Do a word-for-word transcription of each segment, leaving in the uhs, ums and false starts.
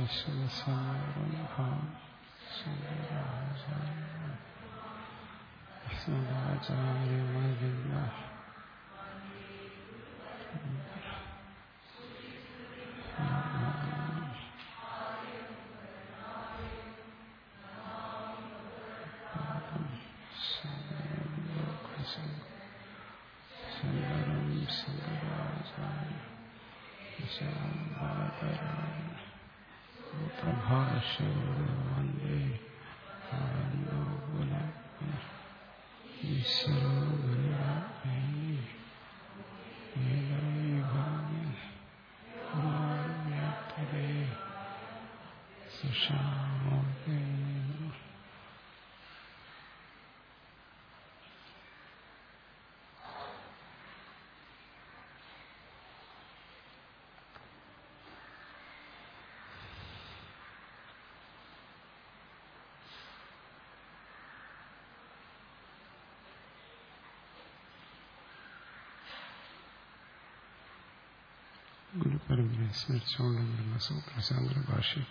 ഗുരുപരമ്പരയെ സ്മരിച്ചുകൊണ്ടുള്ള സൂത്രശാങ്കര ഭാഷ്യം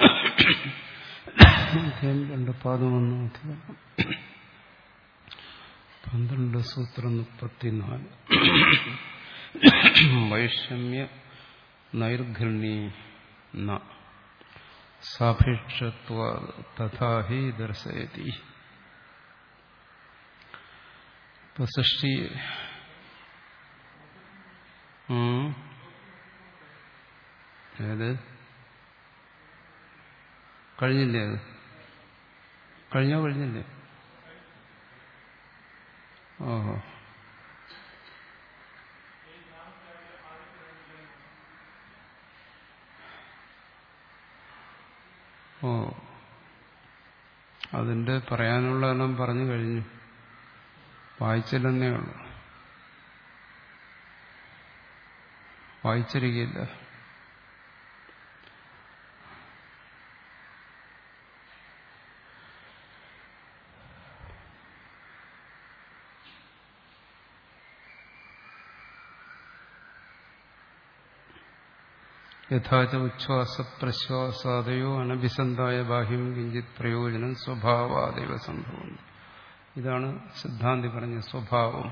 അധ്യായം രണ്ട് പാദം ഒന്ന് അധികം പന്ത്രണ്ട് സൂത്രം മുപ്പത്തിനാല്. വൈഷമ്യ നൈർഘൃണീ സാപേക്ഷത്വ തഥാഹി ദർശയതി. ഇപ്പൊ സൃഷ്ടി ഏത് കഴിഞ്ഞില്ലേ? അത് കഴിഞ്ഞോ? കഴിഞ്ഞില്ലേ? ഓഹോ. ഓ അതിന്റെ പറയാനുള്ളതെല്ലാം പറഞ്ഞു കഴിഞ്ഞു. വായിച്ചില്ലെന്നേ ഉള്ളൂ, വായിച്ചിരിക്കില്ല. യഥാച ഉച്ഛ്വാസ പ്രശ്വാസാദയോ അനഭിസന്ധായ ബാഹ്യം കിഞ്ചിത് പ്രയോജനം സ്വഭാവാദൈവ സംഭവം. ഇതാണ് സിദ്ധാന്തി പറഞ്ഞ സ്വഭാവം.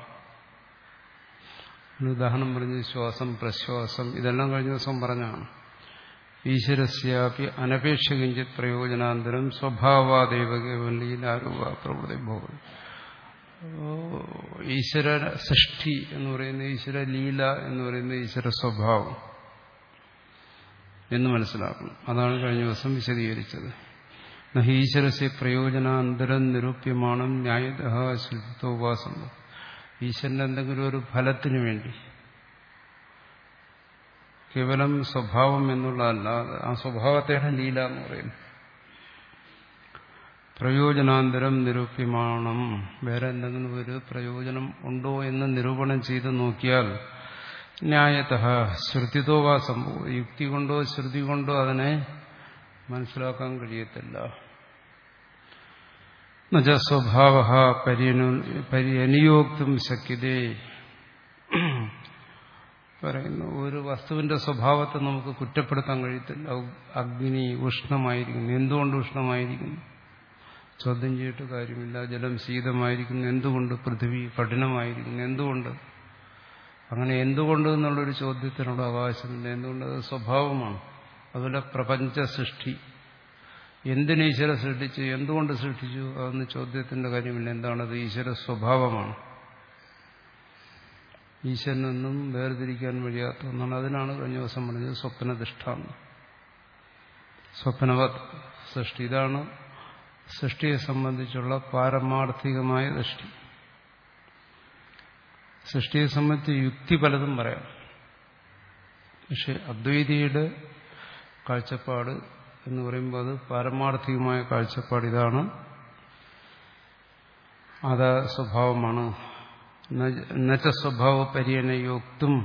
ഉദാഹരണം പറഞ്ഞ് ശ്വാസം പ്രശ്വാസം ഇതെല്ലാം കഴിഞ്ഞ ദിവസം പറഞ്ഞാണ്. ഈശ്വരസ്യാപി അനപേക്ഷ കിഞ്ചിത് പ്രയോജനാന്തരം സ്വഭാവാദൈവ കേവലീലാരൂപ പ്രവൃത്തി ഭോഗം. ഈശ്വര സൃഷ്ടി എന്ന് പറയുന്നത് ഈശ്വര ലീല എന്ന് പറയുന്നത് ഈശ്വര സ്വഭാവം എന്ന് മനസ്സിലാക്കണം. അതാണ് കഴിഞ്ഞ ദിവസം വിശദീകരിച്ചത്. ഈശ്വരസ്യ പ്രയോജനാന്തരം നിരൂപ്യമാണ് ന്യായതഃ ശ്രുതിത്വോപാസന. ഈശ്വരന്റെ എന്തെങ്കിലും ഒരു ഫലത്തിനു വേണ്ടി കേവലം സ്വഭാവം എന്നുള്ളതല്ല, ആ സ്വഭാവത്തെയാണ് ലീല എന്ന് പറയുന്നത്. പ്രയോജനാന്തരം നിരൂപ്യമാണ്. വേറെ എന്തെങ്കിലും ഒരു പ്രയോജനം ഉണ്ടോ എന്ന് നിരൂപണം ചെയ്ത് നോക്കിയാൽ ന്യായതഃ ശ്രുതിതോവാ സംഭവം, യുക്തി കൊണ്ടോ ശ്രുതി കൊണ്ടോ അതിനെ മനസ്സിലാക്കാൻ കഴിയത്തില്ല. എന്നുവെച്ച സ്വഭാവ പരിയനിയോക്തും ശക്യതേ പറയുന്നു. ഒരു വസ്തുവിന്റെ സ്വഭാവത്തെ നമുക്ക് കുറ്റപ്പെടുത്താൻ കഴിയത്തില്ല. അഗ്നി ഉഷ്ണമായിരിക്കുന്നു, എന്തുകൊണ്ട് ഉഷ്ണമായിരിക്കുന്നു ചോദ്യം ചെയ്തിട്ട് കാര്യമില്ല. ജലം ശീതമായിരിക്കുന്നു, എന്തുകൊണ്ട്? പൃഥ്വി കഠിനമായിരിക്കുന്നു, എന്തുകൊണ്ട്? അങ്ങനെ എന്തുകൊണ്ട് എന്നുള്ളൊരു ചോദ്യത്തിനുള്ള അവകാശമില്ല. എന്തുകൊണ്ട്? അത് സ്വഭാവമാണ്. അതുപോലെ പ്രപഞ്ച സൃഷ്ടി, എന്തിന് ഈശ്വര സൃഷ്ടിച്ചു, എന്തുകൊണ്ട് സൃഷ്ടിച്ചു, അതൊന്നും ചോദ്യത്തിന്റെ കാര്യമില്ല. എന്താണത്? ഈശ്വര സ്വഭാവമാണ്. ഈശ്വരനൊന്നും വേർതിരിക്കാൻ വഴിയാത്ത ഒന്നാണ്. അതിനാണ് കഴിഞ്ഞ ദിവസം പറഞ്ഞത് സ്വപ്നദിഷ്ടാന്തം, സ്വപ്നവത് സൃഷ്ടി. ഇതാണ് സൃഷ്ടിയെ സംബന്ധിച്ചുള്ള പാരമാർത്ഥികമായ ദൃഷ്ടി. സൃഷ്ടിയെ സംബന്ധിച്ച് യുക്തി പലതും പറയാം. പക്ഷെ അദ്വൈതിയുടെ കാഴ്ചപ്പാട് എന്ന് പറയുമ്പോൾ അത് പാരമാർത്ഥികമായ കാഴ്ചപ്പാട്. ഇതാണ്, അത് സ്വഭാവമാണ്. എന്നുവെച്ച സ്വഭാവ പര്യനയോക്തും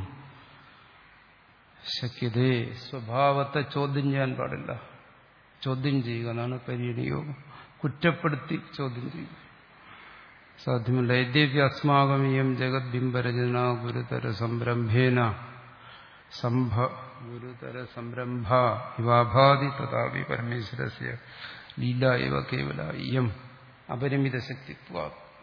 ശക്യതേ. സ്വഭാവത്തെ ചോദ്യം ചെയ്യാൻ പാടില്ല. ചോദ്യം ചെയ്യുക എന്നാണ് പര്യനയോഗം. കുറ്റപ്പെടുത്തി ചോദ്യം ചെയ്യുക സാധ്യമല്ല. യദ്യപി അസ്മാകമീയം ജഗത് ബിംബരചന ഗുരുതര സംരംഭേന ഗുരുതര സംരംഭ ഇവാഭാതി തഥാപി പരമേശ്വരസ്യ ലീല ഇവ കേവല ഇയം അപരിമിത ശക്തിത്വ.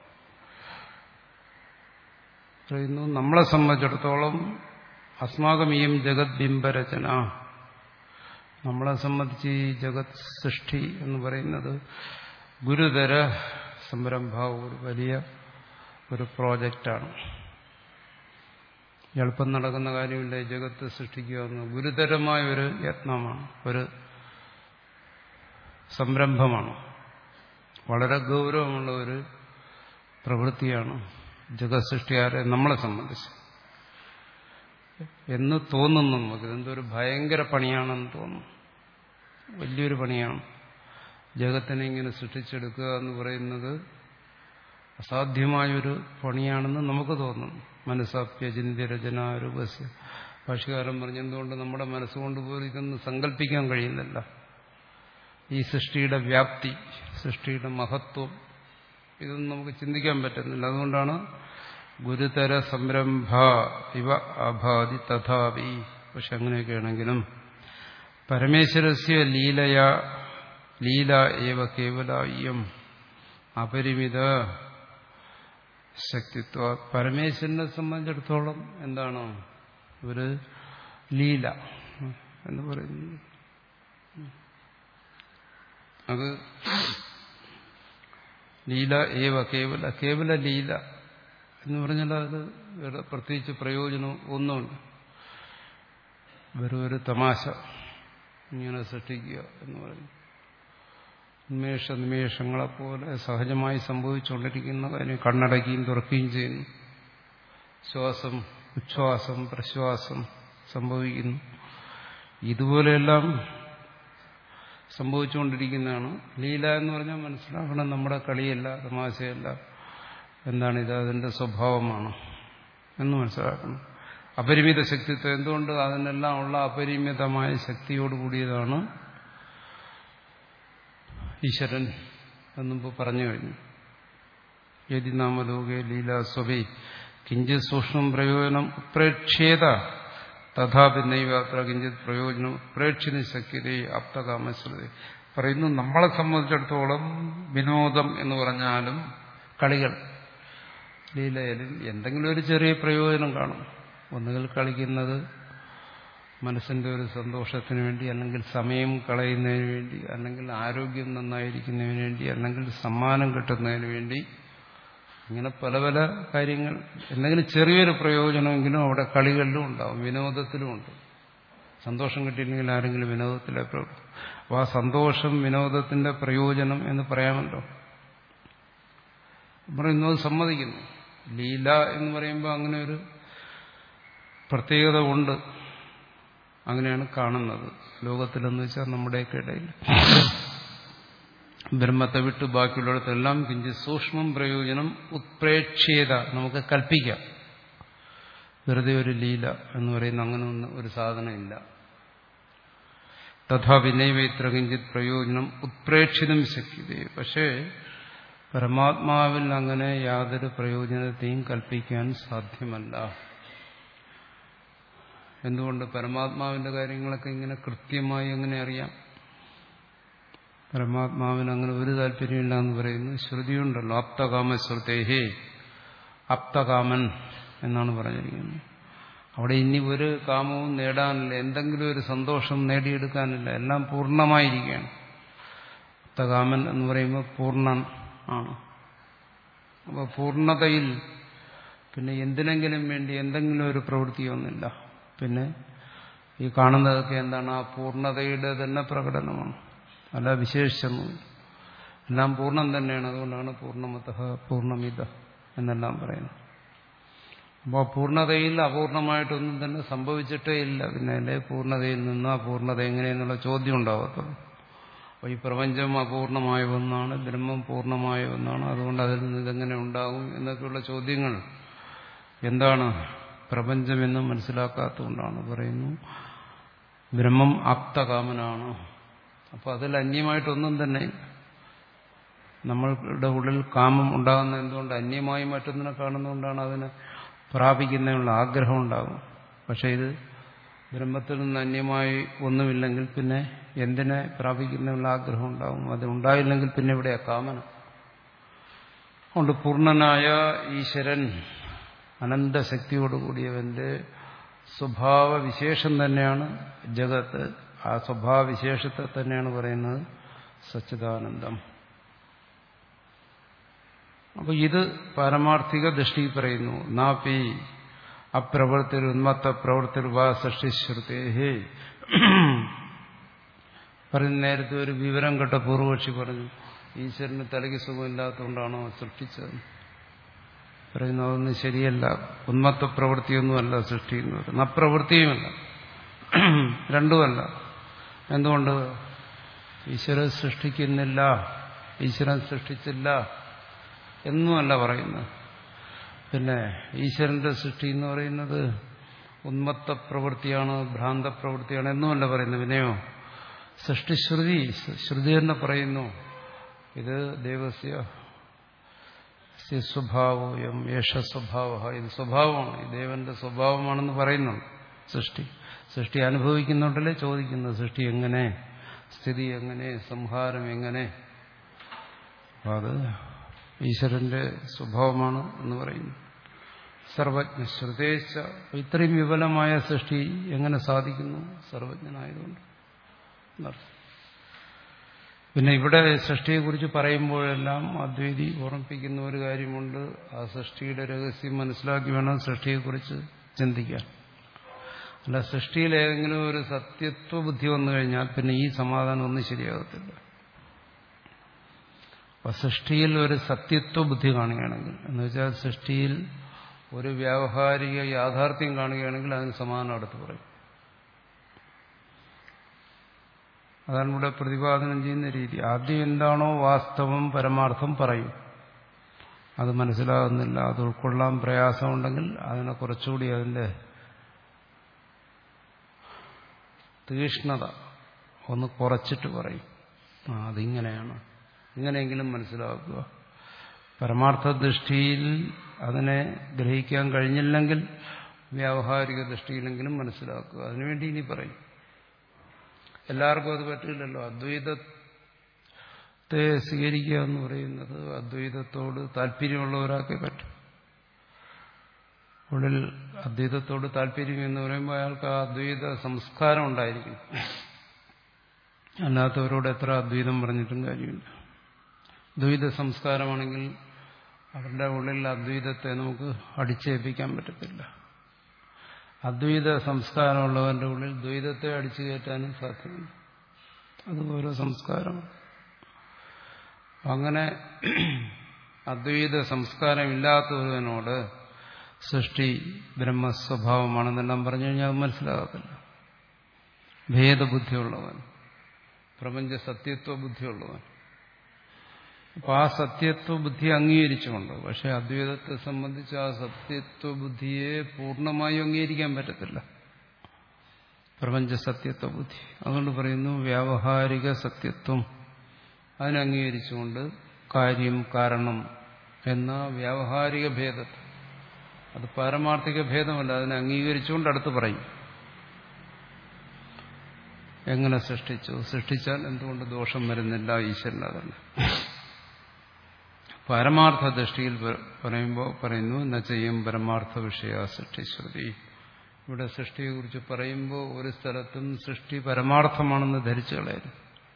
പറയുന്നു നമ്മളെ സംബന്ധിച്ചിടത്തോളം അസ്മാകമിയം ജഗത് ബിംബരചന, നമ്മളെ സംബന്ധിച്ച് ഈ ജഗത് സൃഷ്ടി എന്ന് പറയുന്നത് ഗുരുതര സംരംഭ, ഒരു വലിയ ഒരു പ്രോജക്റ്റാണ്. എളുപ്പം നടക്കുന്ന കാര്യമില്ല. ജഗത്ത് സൃഷ്ടിക്കുക എന്ന് ഗുരുതരമായ ഒരു യത്നമാണ്, ഒരു സംരംഭമാണ്, വളരെ ഗൗരവമുള്ള ഒരു പ്രവൃത്തിയാണ് ജഗത് സൃഷ്ടിയാരെ നമ്മളെ സംബന്ധിച്ച് എന്ന് തോന്നുന്നു. നമുക്ക് ഇതെന്തൊരു ഭയങ്കര പണിയാണെന്ന് തോന്നുന്നു. വലിയൊരു പണിയാണ്. ജഗത്തിനെ ഇങ്ങനെ സൃഷ്ടിച്ചെടുക്കുക എന്ന് പറയുന്നത് അസാധ്യമായൊരു പണിയാണെന്ന് നമുക്ക് തോന്നുന്നു. മനസ്സാപ്യചിന്യ രചന രൂപസ്യ. ഭാഷ്യകാരൻ പറഞ്ഞെന്തുകൊണ്ട് നമ്മുടെ മനസ്സുകൊണ്ട് പോലും ഇതൊന്നും സങ്കല്പിക്കാൻ കഴിയുന്നില്ല. ഈ സൃഷ്ടിയുടെ വ്യാപ്തി, സൃഷ്ടിയുടെ മഹത്വം, ഇതൊന്നും നമുക്ക് ചിന്തിക്കാൻ പറ്റുന്നില്ല. അതുകൊണ്ടാണ് ഗുരുതര സംരംഭ ഇവ അഭാതി തഥാപി. പക്ഷെ അങ്ങനെയൊക്കെയാണെങ്കിലും പരമേശ്വരസ്യ ലീലയ ലീല ഏവ കേവല ഇയം അപരിമിത ശക്തിത്വ. പരമേശ്വരനെ സംബന്ധിച്ചിടത്തോളം എന്താണ് ഒരു ലീല എന്ന് പറയുന്നത്? അത് ലീല ഏവ കേവല കേവല ലീല എന്ന് പറഞ്ഞാൽ അത് പ്രത്യേകിച്ച് പ്രയോജനം ഒന്നുമില്ല. വെറും ഒരു തമാശ ഇങ്ങനെ സൃഷ്ടിക്കുക എന്ന് പറയുന്നു. നിമേഷ നിമേഷങ്ങളെപ്പോലെ സഹജമായി സംഭവിച്ചുകൊണ്ടിരിക്കുന്ന കാര്യം കണ്ണടക്കുകയും തുറക്കുകയും ചെയ്യുന്നു. ശ്വാസം ഉച്ഛ്വാസം പ്രശ്വാസം സംഭവിക്കുന്നു. ഇതുപോലെയെല്ലാം സംഭവിച്ചുകൊണ്ടിരിക്കുന്നതാണ് ലീല എന്ന് പറഞ്ഞാൽ. മനസ്സിലാക്കണം, നമ്മുടെ കളിയല്ല, തമാശയല്ല. എന്താണ് ഇത്? അതിന്റെ സ്വഭാവമാണ് എന്ന് മനസ്സിലാക്കണം. അപരിമിത ശക്തിത്വം. എന്തുകൊണ്ട്? അതിനെല്ലാം ഉള്ള അപരിമിതമായ ശക്തിയോടുകൂടിയതാണ് ഈശ്വരൻ എന്നുമ്പോ പറഞ്ഞു കഴിഞ്ഞു. യതി നാമലോകേ ലീല സ്വഭേ കിഞ്ചിത് സൂക്ഷ്മം പ്രയോജനം ഉത്പ്രേക്ഷ്യേത തഥാപി നൈവാത്ര കിഞ്ചിത് പ്രയോജനം ഉത്പ്രേക്ഷിത ശക്യതേ ആപ്തകാമശ്രുതി. പറയുന്നു നമ്മളെ സംബന്ധിച്ചിടത്തോളം വിനോദം എന്ന് പറഞ്ഞാലും കളികൾ, ലീലയിലും എന്തെങ്കിലും ഒരു ചെറിയ പ്രയോജനം കാണും. ഒന്നുകിൽ കളിക്കുന്നത് മനസ്സിന്റെ ഒരു സന്തോഷത്തിന് വേണ്ടി, അല്ലെങ്കിൽ സമയം കളയുന്നതിന് വേണ്ടി, അല്ലെങ്കിൽ ആരോഗ്യം നന്നായിരിക്കുന്നതിന് വേണ്ടി, അല്ലെങ്കിൽ സമ്മാനം കിട്ടുന്നതിന് വേണ്ടി, ഇങ്ങനെ പല പല കാര്യങ്ങൾ. എന്തെങ്കിലും ചെറിയൊരു പ്രയോജനമെങ്കിലും അവിടെ കളികളിലും ഉണ്ടാവും, വിനോദത്തിലും ഉണ്ട്. സന്തോഷം കിട്ടിയില്ലെങ്കിൽ ആരെങ്കിലും വിനോദത്തിലെ പ്രവർത്തിക്കും. അപ്പോൾ ആ സന്തോഷം വിനോദത്തിന്റെ പ്രയോജനം എന്ന് പറയാമല്ലോ. പറയുന്നത് സമ്മതിക്കുന്നു. ലീല എന്ന് പറയുമ്പോൾ അങ്ങനെ ഒരു പ്രത്യേകത ഉണ്ട്. അങ്ങനെയാണ് കാണുന്നത് ലോകത്തിലെന്ന് വെച്ചാൽ നമ്മുടെയൊക്കെ ഇടയിൽ. ബ്രഹ്മത്തെ വിട്ട് ബാക്കിയുള്ളിടത്തെല്ലാം കിഞ്ചിത് സൂക്ഷ്മം പ്രയോജനം ഉത്പ്രേക്ഷ്യേത. നമുക്ക് കൽപ്പിക്കാം വെറുതെ ഒരു ലീല എന്ന് പറയുന്ന അങ്ങനെ ഒന്നും ഒരു സാധനമില്ല. തഥാ വിനൈവൈത്ര കിഞ്ചിത് പ്രയോജനം ഉത്പ്രേക്ഷിതം ശക്യതേ. പക്ഷേ പരമാത്മാവിൽ അങ്ങനെ യാതൊരു പ്രയോജനത്തെയും കൽപ്പിക്കാൻ സാധ്യമല്ല. എന്തുകൊണ്ട്? പരമാത്മാവിന്റെ കാര്യങ്ങളൊക്കെ ഇങ്ങനെ കൃത്യമായി എങ്ങനെ അറിയാം? പരമാത്മാവിന് അങ്ങനെ ഒരു താല്പര്യമില്ല എന്ന് പറയുന്നു. ശ്രുതിയുണ്ടല്ലോ, ആപ്തകാമശ്രുതേഹേ. ആപ്തകാമൻ എന്നാണ് പറഞ്ഞിരിക്കുന്നത്. അവിടെ ഇനി ഒരു കാമവും നേടാനില്ല, എന്തെങ്കിലും ഒരു സന്തോഷം നേടിയെടുക്കാനില്ല, എല്ലാം പൂർണ്ണമായിരിക്കുകയാണ്. ആപ്തകാമൻ എന്ന് പറയുമ്പോൾ പൂർണ്ണൻ ആണ്. അപ്പോൾ പൂർണ്ണതയിൽ പിന്നെ എന്തിനെങ്കിലും വേണ്ടി എന്തെങ്കിലും ഒരു പ്രവൃത്തിയൊന്നുമില്ല. പിന്നെ ഈ കാണുന്നതൊക്കെ എന്താണ്? ആ പൂർണ്ണതയുടെ തന്നെ പ്രകടനമാണ്, അല്ല വിശേഷിച്ചൊന്നുമില്ല. എല്ലാം പൂർണ്ണം തന്നെയാണ്. അതുകൊണ്ടാണ് പൂർണ്ണമതഃ പൂർണ്ണമിത എന്നെല്ലാം പറയുന്നത്. അപ്പോൾ പൂർണ്ണതയിൽ അപൂർണമായിട്ടൊന്നും തന്നെ സംഭവിച്ചിട്ടേ ഇല്ല. പിന്നെ അല്ലേ പൂർണ്ണതയിൽ നിന്ന് അപൂർണത എങ്ങനെയെന്നുള്ള ചോദ്യം ഉണ്ടാകത്തുള്ളൂ. അപ്പോൾ ഈ പ്രപഞ്ചം അപൂർണമായ ഒന്നാണ്, ബ്രഹ്മം പൂർണ്ണമായ ഒന്നാണ്. അതുകൊണ്ട് അതിൽ നിന്ന് ഇതെങ്ങനെ ഉണ്ടാകും എന്നൊക്കെയുള്ള ചോദ്യങ്ങൾ എന്താണ് പ്രപഞ്ചമെന്ന് മനസ്സിലാക്കാത്തതുകൊണ്ടാണ്. പറയുന്നു ബ്രഹ്മം ആപ്തകാമനാണ്. അപ്പോൾ അതിൽ അന്യമായിട്ടൊന്നും തന്നെ നമ്മളുടെ ഉള്ളിൽ കാമം ഉണ്ടാകുന്ന എന്തുകൊണ്ട്? അന്യമായി മറ്റൊന്നിനെ കാണുന്നതുകൊണ്ടാണ്. അതിനെ പ്രാപിക്കുന്നതിനുള്ള ആഗ്രഹം ഉണ്ടാകും. പക്ഷെ ഇത് ബ്രഹ്മത്തിൽ നിന്ന് അന്യമായി ഒന്നുമില്ലെങ്കിൽ പിന്നെ എന്തിനെ പ്രാപിക്കുന്നതിനുള്ള ആഗ്രഹം ഉണ്ടാവും. അത് ഉണ്ടായില്ലെങ്കിൽ പിന്നെ എവിടെയാ കാമന? അതുകൊണ്ട് പൂർണ്ണനായ ഈശ്വരൻ, അനന്തശക്തിയോടുകൂടിയവന്റെ സ്വഭാവ വിശേഷം തന്നെയാണ് ജഗത്ത്. ആ സ്വഭാവ വിശേഷത്തെ തന്നെയാണ് പറയുന്നത് സച്ചിദാനന്ദം. അപ്പൊ ഇത് പാരമാർത്ഥിക ദൃഷ്ടി പറയുന്നു. നാപി അപ്രവൃത്തിർ ഉന്മത്ത പ്രവൃത്തിർ വാ സൃഷ്ടിശ്രുതേഹേ. പറയുന്ന നേരത്തെ ഒരു വിവരം കേട്ട പൂർവപക്ഷി പറഞ്ഞു, ഈശ്വരന് തലയ്ക്ക് സുഖമില്ലാത്തതുകൊണ്ടാണോ സൃഷ്ടിച്ചത്? പറയുന്നു അതൊന്നും ശരിയല്ല. ഉന്മത്ത പ്രവൃത്തിയൊന്നുമല്ല സൃഷ്ടി എന്ന് പറയുന്നത്, അപ്രവൃത്തിയുമല്ല, രണ്ടുമല്ല. എന്തുകൊണ്ട്? ഈശ്വരൻ സൃഷ്ടിക്കുന്നില്ല, ഈശ്വരൻ സൃഷ്ടിച്ചില്ല എന്നുമല്ല പറയുന്നത്. പിന്നെ ഈശ്വരന്റെ സൃഷ്ടി എന്ന് പറയുന്നത് ഉന്മത്ത പ്രവൃത്തിയാണ്, ഭ്രാന്ത പ്രവൃത്തിയാണ് എന്നുമല്ല പറയുന്നത്. പിന്നെയോ സൃഷ്ടിശ്രുതി, ശ്രുതി തന്നെ പറയുന്നു ഇത് ദേവസ്യ സ്വഭാവോയം യേശ സ്വഭാവ, ഇത് സ്വഭാവമാണ്, ഈ ദേവന്റെ സ്വഭാവമാണെന്ന് പറയുന്നുണ്ട്. സൃഷ്ടി സൃഷ്ടി അനുഭവിക്കുന്നുണ്ടല്ലേ ചോദിക്കുന്നത്, സൃഷ്ടി എങ്ങനെ, സ്ഥിതി എങ്ങനെ, സംഹാരം എങ്ങനെ? അപ്പം അത് ഈശ്വരന്റെ സ്വഭാവമാണ് എന്ന് പറയുന്നു. സർവജ്ഞ ശ്രുതേശ. ഇത്രയും വിപുലമായ സൃഷ്ടി എങ്ങനെ സാധിക്കുന്നു? സർവജ്ഞനായതുകൊണ്ട്. പിന്നെ ഇവിടെ സൃഷ്ടിയെക്കുറിച്ച് പറയുമ്പോഴെല്ലാം അദ്വൈതി ഓർമ്മിപ്പിക്കുന്ന ഒരു കാര്യമുണ്ട്. ആ സൃഷ്ടിയുടെ രഹസ്യം മനസ്സിലാക്കി വേണം സൃഷ്ടിയെക്കുറിച്ച് ചിന്തിക്കാൻ. അല്ല, സൃഷ്ടിയിൽ ഏതെങ്കിലും ഒരു സത്യത്വ ബുദ്ധി വന്നു കഴിഞ്ഞാൽ പിന്നെ ഈ സമാധാനം ഒന്നും ശരിയാകത്തില്ല. അപ്പൊ സൃഷ്ടിയിൽ ഒരു സത്യത്വ ബുദ്ധി കാണുകയാണെങ്കിൽ, എന്ന് വെച്ചാൽ സൃഷ്ടിയിൽ ഒരു വ്യാവഹാരിക യാഥാർത്ഥ്യം കാണുകയാണെങ്കിൽ അതിന് സമാധാനം അടുത്ത് പറയും. അതാണ് ഇവിടെ പ്രതിപാദനം ചെയ്യുന്ന രീതി. ആദ്യം എന്താണോ വാസ്തവം, പരമാർത്ഥം പറയും. അത് മനസ്സിലാകുന്നില്ല, അത് ഉൾക്കൊള്ളാൻ പ്രയാസമുണ്ടെങ്കിൽ അതിനെ കുറച്ചുകൂടി അതിന്റെ തീഷ്ണത ഒന്ന് കുറച്ചിട്ട് പറയും. ആ അതിങ്ങനെയാണ്, ഇങ്ങനെയെങ്കിലും മനസ്സിലാക്കുക. പരമാർത്ഥ ദൃഷ്ടിയിൽ അതിനെ ഗ്രഹിക്കാൻ കഴിഞ്ഞില്ലെങ്കിൽ വ്യാവഹാരിക ദൃഷ്ടിയിലെങ്കിലും മനസ്സിലാക്കുക. അതിനുവേണ്ടി ഇനി പറയും. എല്ലാവർക്കും അത് പറ്റില്ലല്ലോ. അദ്വൈതത്തെ സ്വീകരിക്കുക എന്ന് പറയുന്നത് അദ്വൈതത്തോട് താല്പര്യമുള്ള ഒരാൾക്കേ പറ്റും. ഉള്ളിൽ അദ്വൈതത്തോട് താല്പര്യം എന്ന് പറയുമ്പോൾ അയാൾക്ക് ആ അദ്വൈത സംസ്കാരം ഉണ്ടായിരിക്കും. അല്ലാത്തവരോട് എത്ര അദ്വൈതം പറഞ്ഞിട്ടും കാര്യമില്ല. ദ്വൈത സംസ്കാരമാണെങ്കിൽ അവരുടെ ഉള്ളിൽ അദ്വൈതത്തെ നമുക്ക് അടിച്ചേൽപ്പിക്കാൻ പറ്റത്തില്ല. അദ്വൈത സംസ്കാരമുള്ളവന്റെ ഉള്ളിൽ ദ്വൈതത്തെ അടിച്ചു കയറ്റാനും സാധ്യമല്ല. അത് ഓരോ സംസ്കാരമാണ്. അങ്ങനെ അദ്വൈത സംസ്കാരമില്ലാത്തവനോട് സൃഷ്ടി ബ്രഹ്മസ്വഭാവമാണെന്നെല്ലാം പറഞ്ഞു കഴിഞ്ഞാൽ അത് മനസ്സിലാകത്തില്ല. ഭേദബുദ്ധിയുള്ളവൻ, പ്രപഞ്ച സത്യത്വ ബുദ്ധിയുള്ളവൻ. അപ്പൊ ആ സത്യത്വ ബുദ്ധി അംഗീകരിച്ചുകൊണ്ട്, പക്ഷെ അദ്വൈതത്തെ സംബന്ധിച്ച് ആ സത്യത്വ ബുദ്ധിയെ പൂർണ്ണമായും അംഗീകരിക്കാൻ പറ്റത്തില്ല. പ്രപഞ്ച സത്യത്വ ബുദ്ധി. അതുകൊണ്ട് പറയുന്നു വ്യാവഹാരിക സത്യത്വം. അതിനെ അംഗീകരിച്ചുകൊണ്ട് കാര്യം കാരണം എന്ന വ്യാവഹാരിക ഭേദത്തെ, അത് പാരമാർത്ഥിക ഭേദമല്ല, അതിനെ അംഗീകരിച്ചുകൊണ്ട് അടുത്ത് പറയും. എങ്ങനെ സൃഷ്ടിച്ചു, സൃഷ്ടിച്ചാൽ എന്തുകൊണ്ട് ദോഷം വരുന്നില്ല ഈശ്വരൻ? അതല്ല പരമാർത്ഥ ദൃഷ്ടിയിൽ പറയുമ്പോൾ പറയുന്നു ന ചെയ്യും പരമാർത്ഥ വിഷയ സൃഷ്ടിശ്രുതി. ഇവിടെ സൃഷ്ടിയെക്കുറിച്ച് പറയുമ്പോൾ ഒരു സ്ഥലത്തും സൃഷ്ടി പരമാർത്ഥമാണെന്ന് ധരിച്ചു കളയരുത്.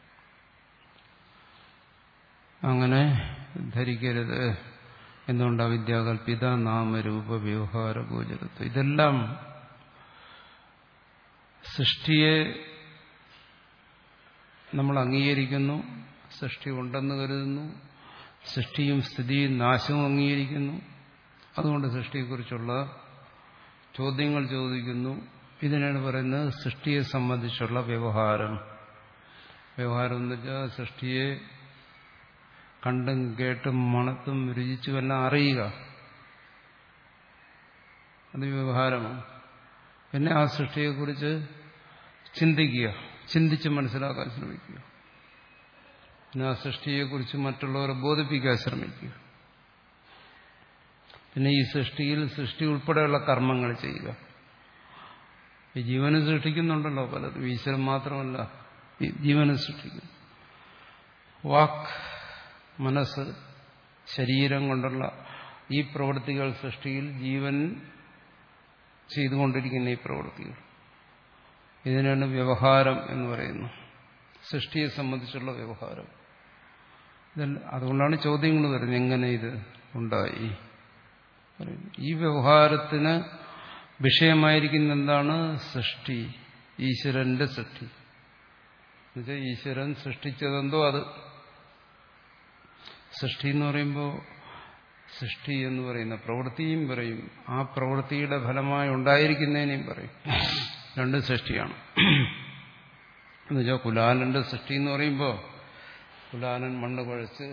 അങ്ങനെ ധരിക്കരുത്. എന്തുകൊണ്ട്? അവിദ്യാകൽപിത നാമരൂപ വ്യവഹാര ഗോചരത്വം. ഇതെല്ലാം സൃഷ്ടിയെ നമ്മൾ അംഗീകരിക്കുന്നു, സൃഷ്ടി ഉണ്ടെന്ന് കരുതുന്നു, സൃഷ്ടിയും സ്ഥിതിയും നാശവും അംഗീകരിക്കുന്നു. അതുകൊണ്ട് സൃഷ്ടിയെക്കുറിച്ചുള്ള ചോദ്യങ്ങൾ ചോദിക്കുന്നു. ഇതിനാണ് പറയുന്നത് സൃഷ്ടിയെ സംബന്ധിച്ചുള്ള വ്യവഹാരം. വ്യവഹാരം എന്ന് വെച്ചാൽ സൃഷ്ടിയെ കണ്ടും കേട്ടും മണത്തും രുചിച്ചുമെല്ലാം അറിയുക, അത് വ്യവഹാരമാണ്. പിന്നെ ആ സൃഷ്ടിയെക്കുറിച്ച് ചിന്തിക്കുക, ചിന്തിച്ച് മനസ്സിലാക്കാൻ ശ്രമിക്കുക. പിന്നെ ആ സൃഷ്ടിയെക്കുറിച്ച് മറ്റുള്ളവരെ ബോധിപ്പിക്കാൻ ശ്രമിക്കുക. പിന്നെ ഈ സൃഷ്ടിയിൽ സൃഷ്ടി ഉൾപ്പെടെയുള്ള കർമ്മങ്ങൾ ചെയ്യുക. ഈ ജീവനെ സൃഷ്ടിക്കുന്നുണ്ടല്ലോ പലതും. ഈശ്വരൻ മാത്രമല്ല, ഈ ജീവനെ സൃഷ്ടിക്കുന്നു. വാക്ക്, മനസ്സ്, ശരീരം കൊണ്ടുള്ള ഈ പ്രവൃത്തികൾ സൃഷ്ടിയിൽ ജീവൻ ചെയ്തുകൊണ്ടിരിക്കുന്ന ഈ പ്രവൃത്തികൾ, ഇതിനാണ് വ്യവഹാരം എന്ന് പറയുന്നത്. സൃഷ്ടിയെ സംബന്ധിച്ചുള്ള വ്യവഹാരം. അതുകൊണ്ടാണ് ചോദ്യങ്ങൾ വരുന്നത്, എങ്ങനെ ഇത് ഉണ്ടായി. ഈ വ്യവഹാരത്തിന് വിഷയമായിരിക്കുന്ന എന്താണ്? സൃഷ്ടി, ഈശ്വരന്റെ സൃഷ്ടി. എന്നുവെച്ചാൽ ഈശ്വരൻ സൃഷ്ടിച്ചതെന്തോ അത്. സൃഷ്ടി എന്ന് പറയുമ്പോൾ സൃഷ്ടി എന്ന് പറയുന്ന പ്രവൃത്തിയും പറയും, ആ പ്രവൃത്തിയുടെ ഫലമായി ഉണ്ടായിരിക്കുന്നതിനെയും പറയും. രണ്ട് സൃഷ്ടിയാണ്. എന്നുവെച്ചാൽ കുലാലന്റെ സൃഷ്ടി എന്ന് പറയുമ്പോൾ കുലാലൻ മണ്ണ് കുഴച്ച്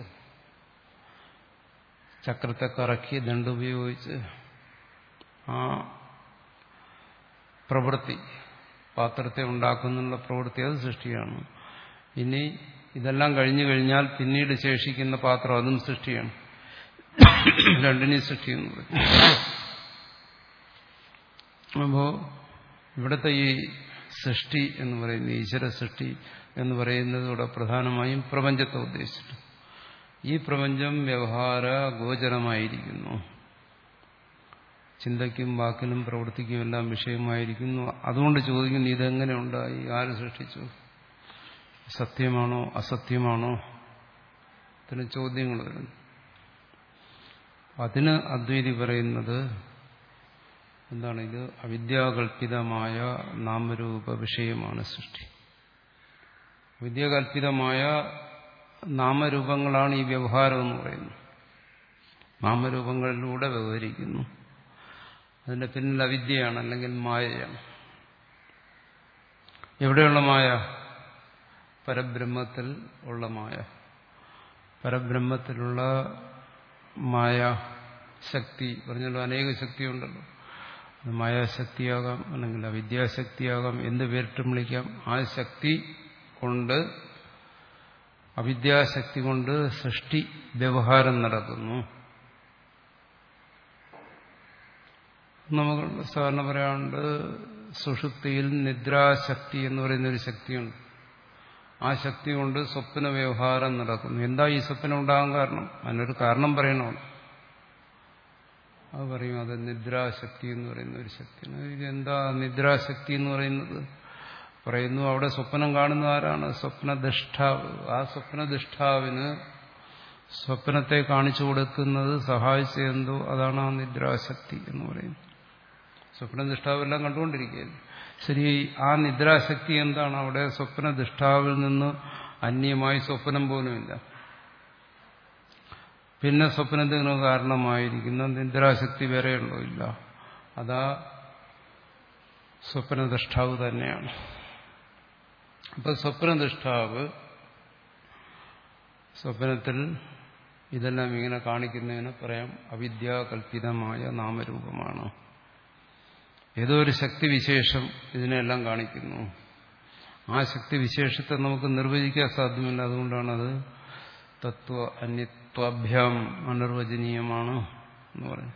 ചക്രത്തെ കറക്കി ദണ്ടുപയോഗിച്ച് ആ പ്രവൃത്തി, പാത്രത്തെ ഉണ്ടാക്കുന്നുള്ള പ്രവൃത്തി, അത് സൃഷ്ടിയാണ്. ഇനി ഇതെല്ലാം കഴിഞ്ഞു കഴിഞ്ഞാൽ പിന്നീട് ശേഷിക്കുന്ന പാത്രം, അതും സൃഷ്ടിയാണ്. രണ്ടിനെയും സൃഷ്ടി എന്ന് പറയും. അപ്പോ ഇവിടുത്തെ ഈ സൃഷ്ടി എന്ന് പറയുന്നത്, ഈശ്വര സൃഷ്ടി എന്ന് പറയുന്നത് ഇവിടെ പ്രധാനമായും പ്രപഞ്ചത്തെ ഉദ്ദേശിച്ചിട്ട്. ഈ പ്രപഞ്ചം വ്യവഹാര ഗോചരമായിരിക്കുന്നു, ചിന്തയ്ക്കും വാക്കിനും പ്രവൃത്തിക്കും എല്ലാം വിഷയമായിരിക്കുന്നു. അതുകൊണ്ട് ചോദിക്കുന്നു, ഇതെങ്ങനെ ഉണ്ടായി, ആര് സൃഷ്ടിച്ചു, സത്യമാണോ അസത്യമാണോ, ഇതിന് ചോദ്യങ്ങൾ വരുന്നു. അതിന് അദ്വൈതി പറയുന്നത് എന്താണ്? ഇത് അവിദ്യാകൽപിതമായ നാമരൂപ വിഷയമാണ് സൃഷ്ടി. വിദ്യാകൽപിതമായ നാമരൂപങ്ങളാണ് ഈ വ്യവഹാരം എന്ന് പറയുന്നത്. നാമരൂപങ്ങളിലൂടെ വ്യവഹരിക്കുന്നു. അതിന്റെ പിന്നിൽ അവിദ്യയാണ്, അല്ലെങ്കിൽ മായയാണ്. എവിടെയുള്ള മായ? പരബ്രഹ്മത്തിൽ ഉള്ള മായ. പരബ്രഹ്മത്തിലുള്ള മായ ശക്തി പറഞ്ഞല്ലോ, അനേക ശക്തിയുണ്ടല്ലോ. അത് മായാശക്തിയാകാം, അല്ലെങ്കിൽ അവിദ്യാശക്തിയാകാം, എന്ത് പേരിട്ടും വിളിക്കാം. ആ ശക്തി കൊണ്ട്, അവിദ്യാശക്തി കൊണ്ട് സൃഷ്ടി വ്യവഹാരം നടക്കുന്നു. നമുക്ക് സാധാരണ പറയാറുണ്ട്, സുഷുപ്തിയിൽ നിദ്രാശക്തി എന്ന് പറയുന്ന ഒരു ശക്തിയുണ്ട്. ആ ശക്തി കൊണ്ട് സ്വപ്ന വ്യവഹാരം നടക്കുന്നു. എന്താ ഈ സ്വപ്നം ഉണ്ടാകാൻ കാരണം? അതിനൊരു കാരണം പറയണമല്ലോ. അത് പറയും, അത് നിദ്രാശക്തി എന്ന് പറയുന്ന ഒരു ശക്തിയാണ്. ഇതെന്താ നിദ്രാശക്തി എന്ന് പറയുന്നത്? പറയുന്നു, അവിടെ സ്വപ്നം കാണുന്ന ആരാണ്? സ്വപ്നദൃഷ്ടാവ്. ആ സ്വപ്നദൃഷ്ടാവിന് സ്വപ്നത്തെ കാണിച്ചു കൊടുക്കുന്നത്, സഹായിച്ചതെന്തോ, അതാണ് ആ നിദ്രാശക്തി എന്ന് പറയുന്നത്. സ്വപ്നദൃഷ്ടാവെല്ലാം കണ്ടുകൊണ്ടിരിക്കുകയല്ലേ. ശരി, ആ നിദ്രാശക്തി എന്താണ്? അവിടെ സ്വപ്നദൃഷ്ടാവിൽ നിന്ന് അന്യമായി സ്വപ്നം പോലുമില്ല. പിന്നെ സ്വപ്നത്തിന് കാരണമായിരിക്കുന്ന നിദ്രാശക്തി വേറെയുണ്ടോ? ഇല്ല. അതാ സ്വപ്നദൃഷ്ടാവ് തന്നെയാണ്. അപ്പൊ സ്വപ്നദൃഷ്ടാവ് സ്വപ്നത്തിൽ ഇതെല്ലാം ഇങ്ങനെ കാണിക്കുന്നതിന് പറയാം അവിദ്യാകൽപിതമായ നാമരൂപമാണ്. ഏതോ ഒരു ശക്തിവിശേഷം ഇതിനെല്ലാം കാണിക്കുന്നു. ആ ശക്തിവിശേഷത്തെ നമുക്ക് നിർവചിക്കാൻ സാധ്യമല്ല. അതുകൊണ്ടാണത് തത്വ അന്യത്വാഭ്യാം അനിർവചനീയമാണ് എന്ന് പറയും.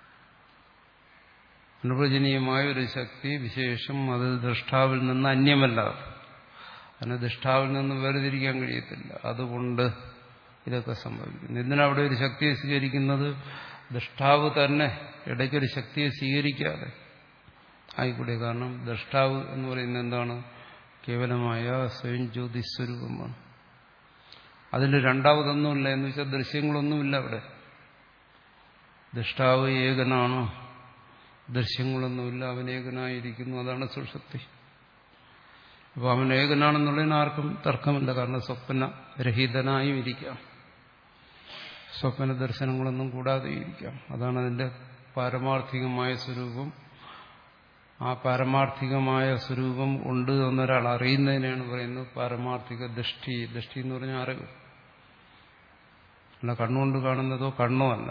അനിർവചനീയമായ ഒരു ശക്തി വിശേഷം അത് ദൃഷ്ടാവിൽ നിന്ന് അന്യമല്ല. അതിന് ദൃഷ്ടാവിൽ നിന്ന് വേർതിരിക്കാൻ കഴിയത്തില്ല. അതുകൊണ്ട് ഇതൊക്കെ സംഭവിക്കുന്നു. എന്തിനവിടെ ഒരു ശക്തിയെ സ്വീകരിക്കുന്നത്? ദൃഷ്ടാവ് തന്നെ ഇടയ്ക്കൊരു ശക്തിയെ സ്വീകരിക്കാതെ ആയിക്കൂടെ. കാരണം ദൃഷ്ടാവ് എന്ന് പറയുന്നത് എന്താണ്? കേവലമായ സ്വയം ജ്യോതിസ്വരൂപമാണ്. അതിൽ രണ്ടാമതൊന്നുമില്ല. എന്ന് വെച്ചാൽ ദൃശ്യങ്ങളൊന്നുമില്ല അവിടെ. ദൃഷ്ടാവ് ഏകനാണ്, ദൃശ്യങ്ങളൊന്നുമില്ല, അവൻ ഏകനായിരിക്കുന്നു. അതാണ് സുഷുപ്തി. അപ്പോൾ അവൻ ഏകനാണെന്നുള്ളതിന് ആർക്കും തർക്കമില്ല. കാരണം സ്വപ്നരഹിതനായും ഇരിക്കാം, സ്വപ്ന ദർശനങ്ങളൊന്നും കൂടാതെ ഇരിക്കാം. അതാണ് അതിന്റെ പാരമാർത്ഥികമായ സ്വരൂപം. ആ പാരമാർത്ഥികമായ സ്വരൂപം ഉണ്ട് എന്നൊരാൾ അറിയുന്നതിനാണ് പറയുന്നത് പാരമാർത്ഥിക ദൃഷ്ടി. ദൃഷ്ടി എന്ന് പറഞ്ഞാൽ അറിവ് അല്ല, കണ്ണുകൊണ്ട് കാണുന്നതോ കണ്ണോ അല്ല.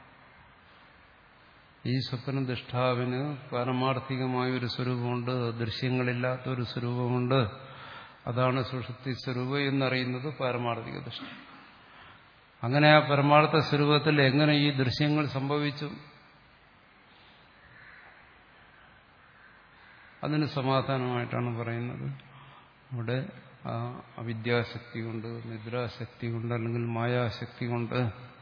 ഈ സ്വപ്ന ദൃഷ്ടാവിന് പാരമാർത്ഥികമായ ഒരു സ്വരൂപമുണ്ട്, ദൃശ്യങ്ങളില്ലാത്ത ഒരു സ്വരൂപമുണ്ട്. അതാണ് സുഷുപ്തി സ്വരൂപം എന്നറിയുന്നത് പാരമാർത്ഥിക ദൃഷ്ടി. അങ്ങനെ ആ പരമാർത്ഥ സ്വരൂപത്തിൽ എങ്ങനെ ഈ ദൃശ്യങ്ങൾ സംഭവിച്ചു? അതിന് സമാധാനമായിട്ടാണ് പറയുന്നത്. അവിടെ ആ അവിദ്യാശക്തി കൊണ്ട്, നിദ്രാശക്തി കൊണ്ട്, അല്ലെങ്കിൽ മായാശക്തി കൊണ്ട്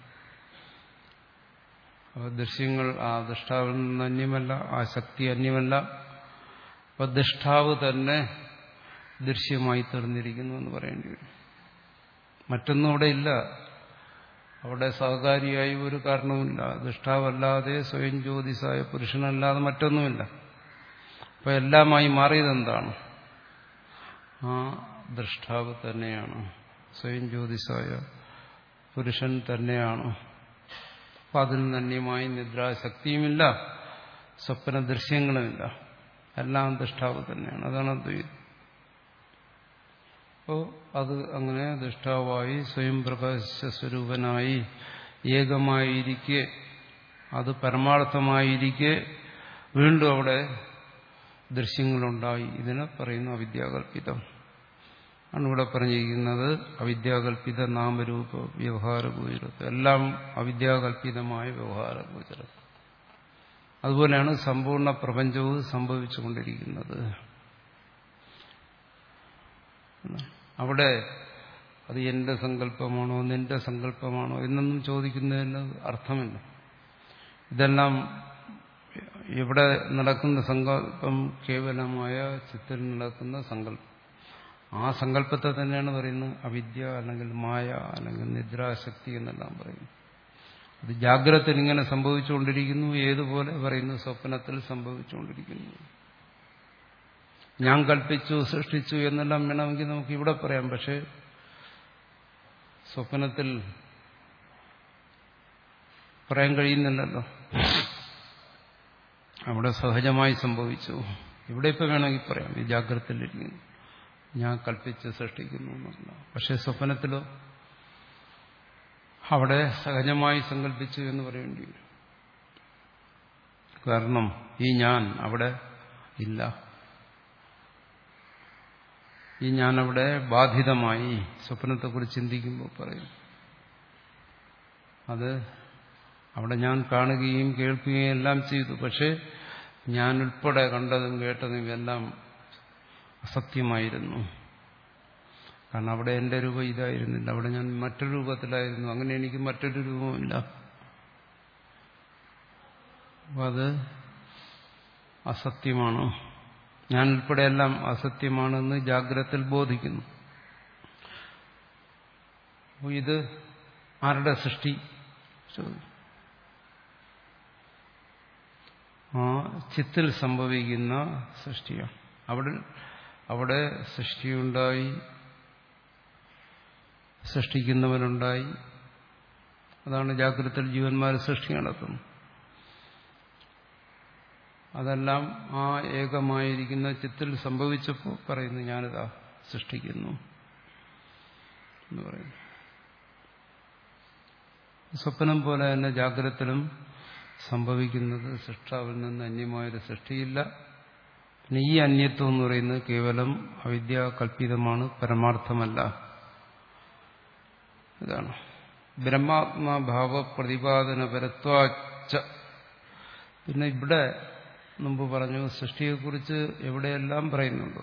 ദൃശ്യങ്ങൾ ആ ദൃഷ്ടാവിൽ നിന്ന് അന്യമല്ല, ആ ശക്തി അന്യമല്ല. അപ്പൊ ദൃഷ്ടാവ് തന്നെ ദൃശ്യമായി തീർന്നിരിക്കുന്നു എന്ന് പറയേണ്ടി വരും. മറ്റൊന്നും അവിടെ ഇല്ല. അവിടെ സഹകാരിയായി ഒരു കാരണവുമില്ല. ദൃഷ്ടാവല്ലാതെ സ്വയം ജ്യോതിസായ പുരുഷനല്ലാതെ മറ്റൊന്നുമില്ല. അപ്പൊ എല്ലാമായി മാറിയത് എന്താണ്? ആ ദൃഷ്ടാവ് തന്നെയാണ്, സ്വയം ജ്യോതിസായ പുരുഷൻ തന്നെയാണ്. അപ്പൊ അതിൽ നിന്ന് അന്യമായി നിദ്രാശക്തിയുമില്ല, സ്വപ്ന ദൃശ്യങ്ങളുമില്ല. എല്ലാം ദൃഷ്ടാവ് തന്നെയാണ്. അതാണ് അദ്വൈതം. അപ്പോൾ അത് അങ്ങനെ ദൃഷ്ടാവായി സ്വയം പ്രകാശസ്വരൂപനായി ഏകമായിരിക്കെ, അത് പരമാർത്ഥമായിരിക്കെ വീണ്ടും അവിടെ ദൃശ്യങ്ങളുണ്ടായി. ഇതിനെ പറയുന്നു അവിദ്യാകൽപിതം ആണ് ഇവിടെ പറഞ്ഞിരിക്കുന്നത്. അവിദ്യാകൽപിത നാമരൂപ വ്യവഹാരഗോചരത്വം, എല്ലാം അവിദ്യാകൽപിതമായ വ്യവഹാരഗോചരത്വം. അതുപോലെയാണ് സമ്പൂർണ്ണ പ്രപഞ്ചവും സംഭവിച്ചുകൊണ്ടിരിക്കുന്നത്. അവിടെ അത് എന്റെ സങ്കല്പമാണോ നിന്റെ സങ്കല്പമാണോ എന്നൊന്നും ചോദിക്കുന്നതിന് അർത്ഥമില്ല. ഇതെല്ലാം ഇവിടെ നടക്കുന്ന സങ്കല്പം കേവലമായ ചിത്തിൽ നടക്കുന്ന സങ്കല്പം. ആ സങ്കല്പത്തെ തന്നെയാണ് പറയുന്നത് അവിദ്യ, അല്ലെങ്കിൽ മായ, അല്ലെങ്കിൽ നിദ്രാശക്തി എന്നെല്ലാം പറയുന്നു. അത് ജാഗ്രതയിൽ ഇങ്ങനെ സംഭവിച്ചുകൊണ്ടിരിക്കുന്നു. ഏതുപോലെ പറയുന്നു? സ്വപ്നത്തിൽ സംഭവിച്ചുകൊണ്ടിരിക്കുന്നു. ഞാൻ കൽപ്പിച്ചു, സൃഷ്ടിച്ചു എന്നെല്ലാം വേണമെങ്കിൽ നമുക്ക് ഇവിടെ പറയാം. പക്ഷെ സ്വപ്നത്തിൽ പറയാൻ കഴിയുന്നില്ലല്ലോ. അവിടെ സഹജമായി സംഭവിച്ചു. ഇവിടെ ഇപ്പൊ വേണമെങ്കിൽ പറയാം, ഈ ജാഗ്രതയിലിരിക്കുന്നു, ഞാൻ കൽപ്പിച്ച് സൃഷ്ടിക്കുന്നു എന്നല്ല. പക്ഷെ സ്വപ്നത്തിലോ അവിടെ സഹജമായി സങ്കല്പിച്ചു എന്ന് പറയേണ്ടി വരും. കാരണം ഈ ഞാൻ അവിടെ ഇല്ല. ഈ ഞാനവിടെ ബാധിതമായി സ്വപ്നത്തെക്കുറിച്ച് ചിന്തിക്കുമ്പോൾ പറയും. അത് അവിടെ ഞാൻ കാണുകയും കേൾക്കുകയും എല്ലാം ചെയ്തു. പക്ഷെ ഞാൻ ഉൾപ്പെടെ കണ്ടതും കേട്ടതും എല്ലാം അസത്യമായിരുന്നു. കാരണം അവിടെ എന്റെ രൂപം ഇതായിരുന്നില്ല, അവിടെ ഞാൻ മറ്റൊരു രൂപത്തിലായിരുന്നു. അങ്ങനെ എനിക്ക് മറ്റൊരു രൂപമില്ല. അപ്പം അത് അസത്യമാണ്. ഞാൻ ഉൾപ്പെടെ എല്ലാം അസത്യമാണെന്ന് ജാഗ്രതയിൽ ബോധിക്കുന്നു. അപ്പോൾ ഇത് ആരുടെ സൃഷ്ടി? ആ ചിത്തിൽ സംഭവിക്കുന്ന സൃഷ്ടിയാണ്. അവിടെ അവിടെ സൃഷ്ടിയുണ്ടായി, സൃഷ്ടിക്കുന്നവനുണ്ടായി. അതാണ് ജാഗ്രതയിൽ ജീവന്മാർ സൃഷ്ടി നടത്തുന്നത്. അതെല്ലാം ആ ഏകമായിരിക്കുന്ന ചിത്തിൽ സംഭവിച്ചപ്പോൾ പറയുന്നു ഞാനിതാ സൃഷ്ടിക്കുന്നു എന്ന് പറയുന്നു. സ്വപ്നം പോലെ തന്നെ ജാഗ്രതയിലും സംഭവിക്കുന്നത് സൃഷ്ടാവിൽ നിന്ന് അന്യമായൊരു സൃഷ്ടിയില്ല. പിന്നെ ഈ അന്യത്വം എന്ന് പറയുന്നത് കേവലം അവിദ്യാകൽപിതമാണ്, പരമാർത്ഥമല്ല. ഇതാണ് ബ്രഹ്മാത്മഭാവ പ്രതിപാദനപരത്വാച്ച. പിന്നെ ഇവിടെ മുമ്പ് പറഞ്ഞു സൃഷ്ടിയെക്കുറിച്ച് എവിടെയെല്ലാം പറയുന്നുണ്ടോ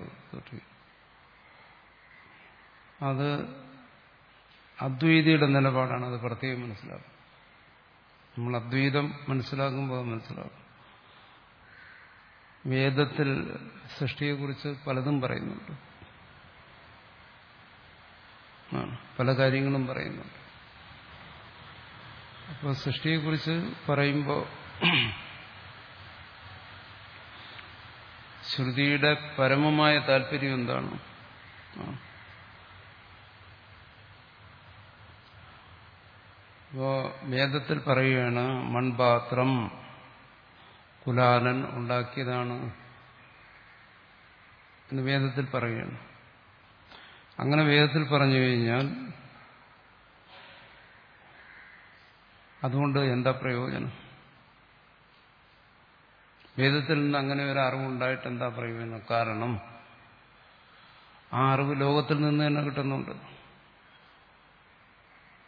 അത് അദ്വൈതിയുടെ നിലപാടാണ്. അത് പ്രത്യേകം മനസ്സിലാക്കും. നമ്മൾ അദ്വൈതം മനസ്സിലാക്കുമ്പോൾ മനസ്സിലാക്കും. വേദത്തിൽ സൃഷ്ടിയെക്കുറിച്ച് പലതും പറയുന്നുണ്ട്, പല കാര്യങ്ങളും പറയുന്നുണ്ട്. അപ്പോൾ സൃഷ്ടിയെക്കുറിച്ച് പറയുമ്പോൾ ശ്രുതിയുടെ പരമമായ താല്പര്യം എന്താണ്? അപ്പോ വേദത്തിൽ പറയുകയാണ് മൺപാത്രം കുലാലൻ ഉണ്ടാക്കിയതാണ് എന്ന് വേദത്തിൽ പറയുകയാണ്. അങ്ങനെ വേദത്തിൽ പറഞ്ഞു കഴിഞ്ഞാൽ അതുകൊണ്ട് എന്താ പ്രയോജനം? വേദത്തിൽ നിന്ന് അങ്ങനെ ഒരു അറിവുണ്ടായിട്ട് എന്താ പ്രയോജനം? കാരണം ആ അറിവ് ലോകത്തിൽ നിന്ന് തന്നെ കിട്ടുന്നുണ്ട്.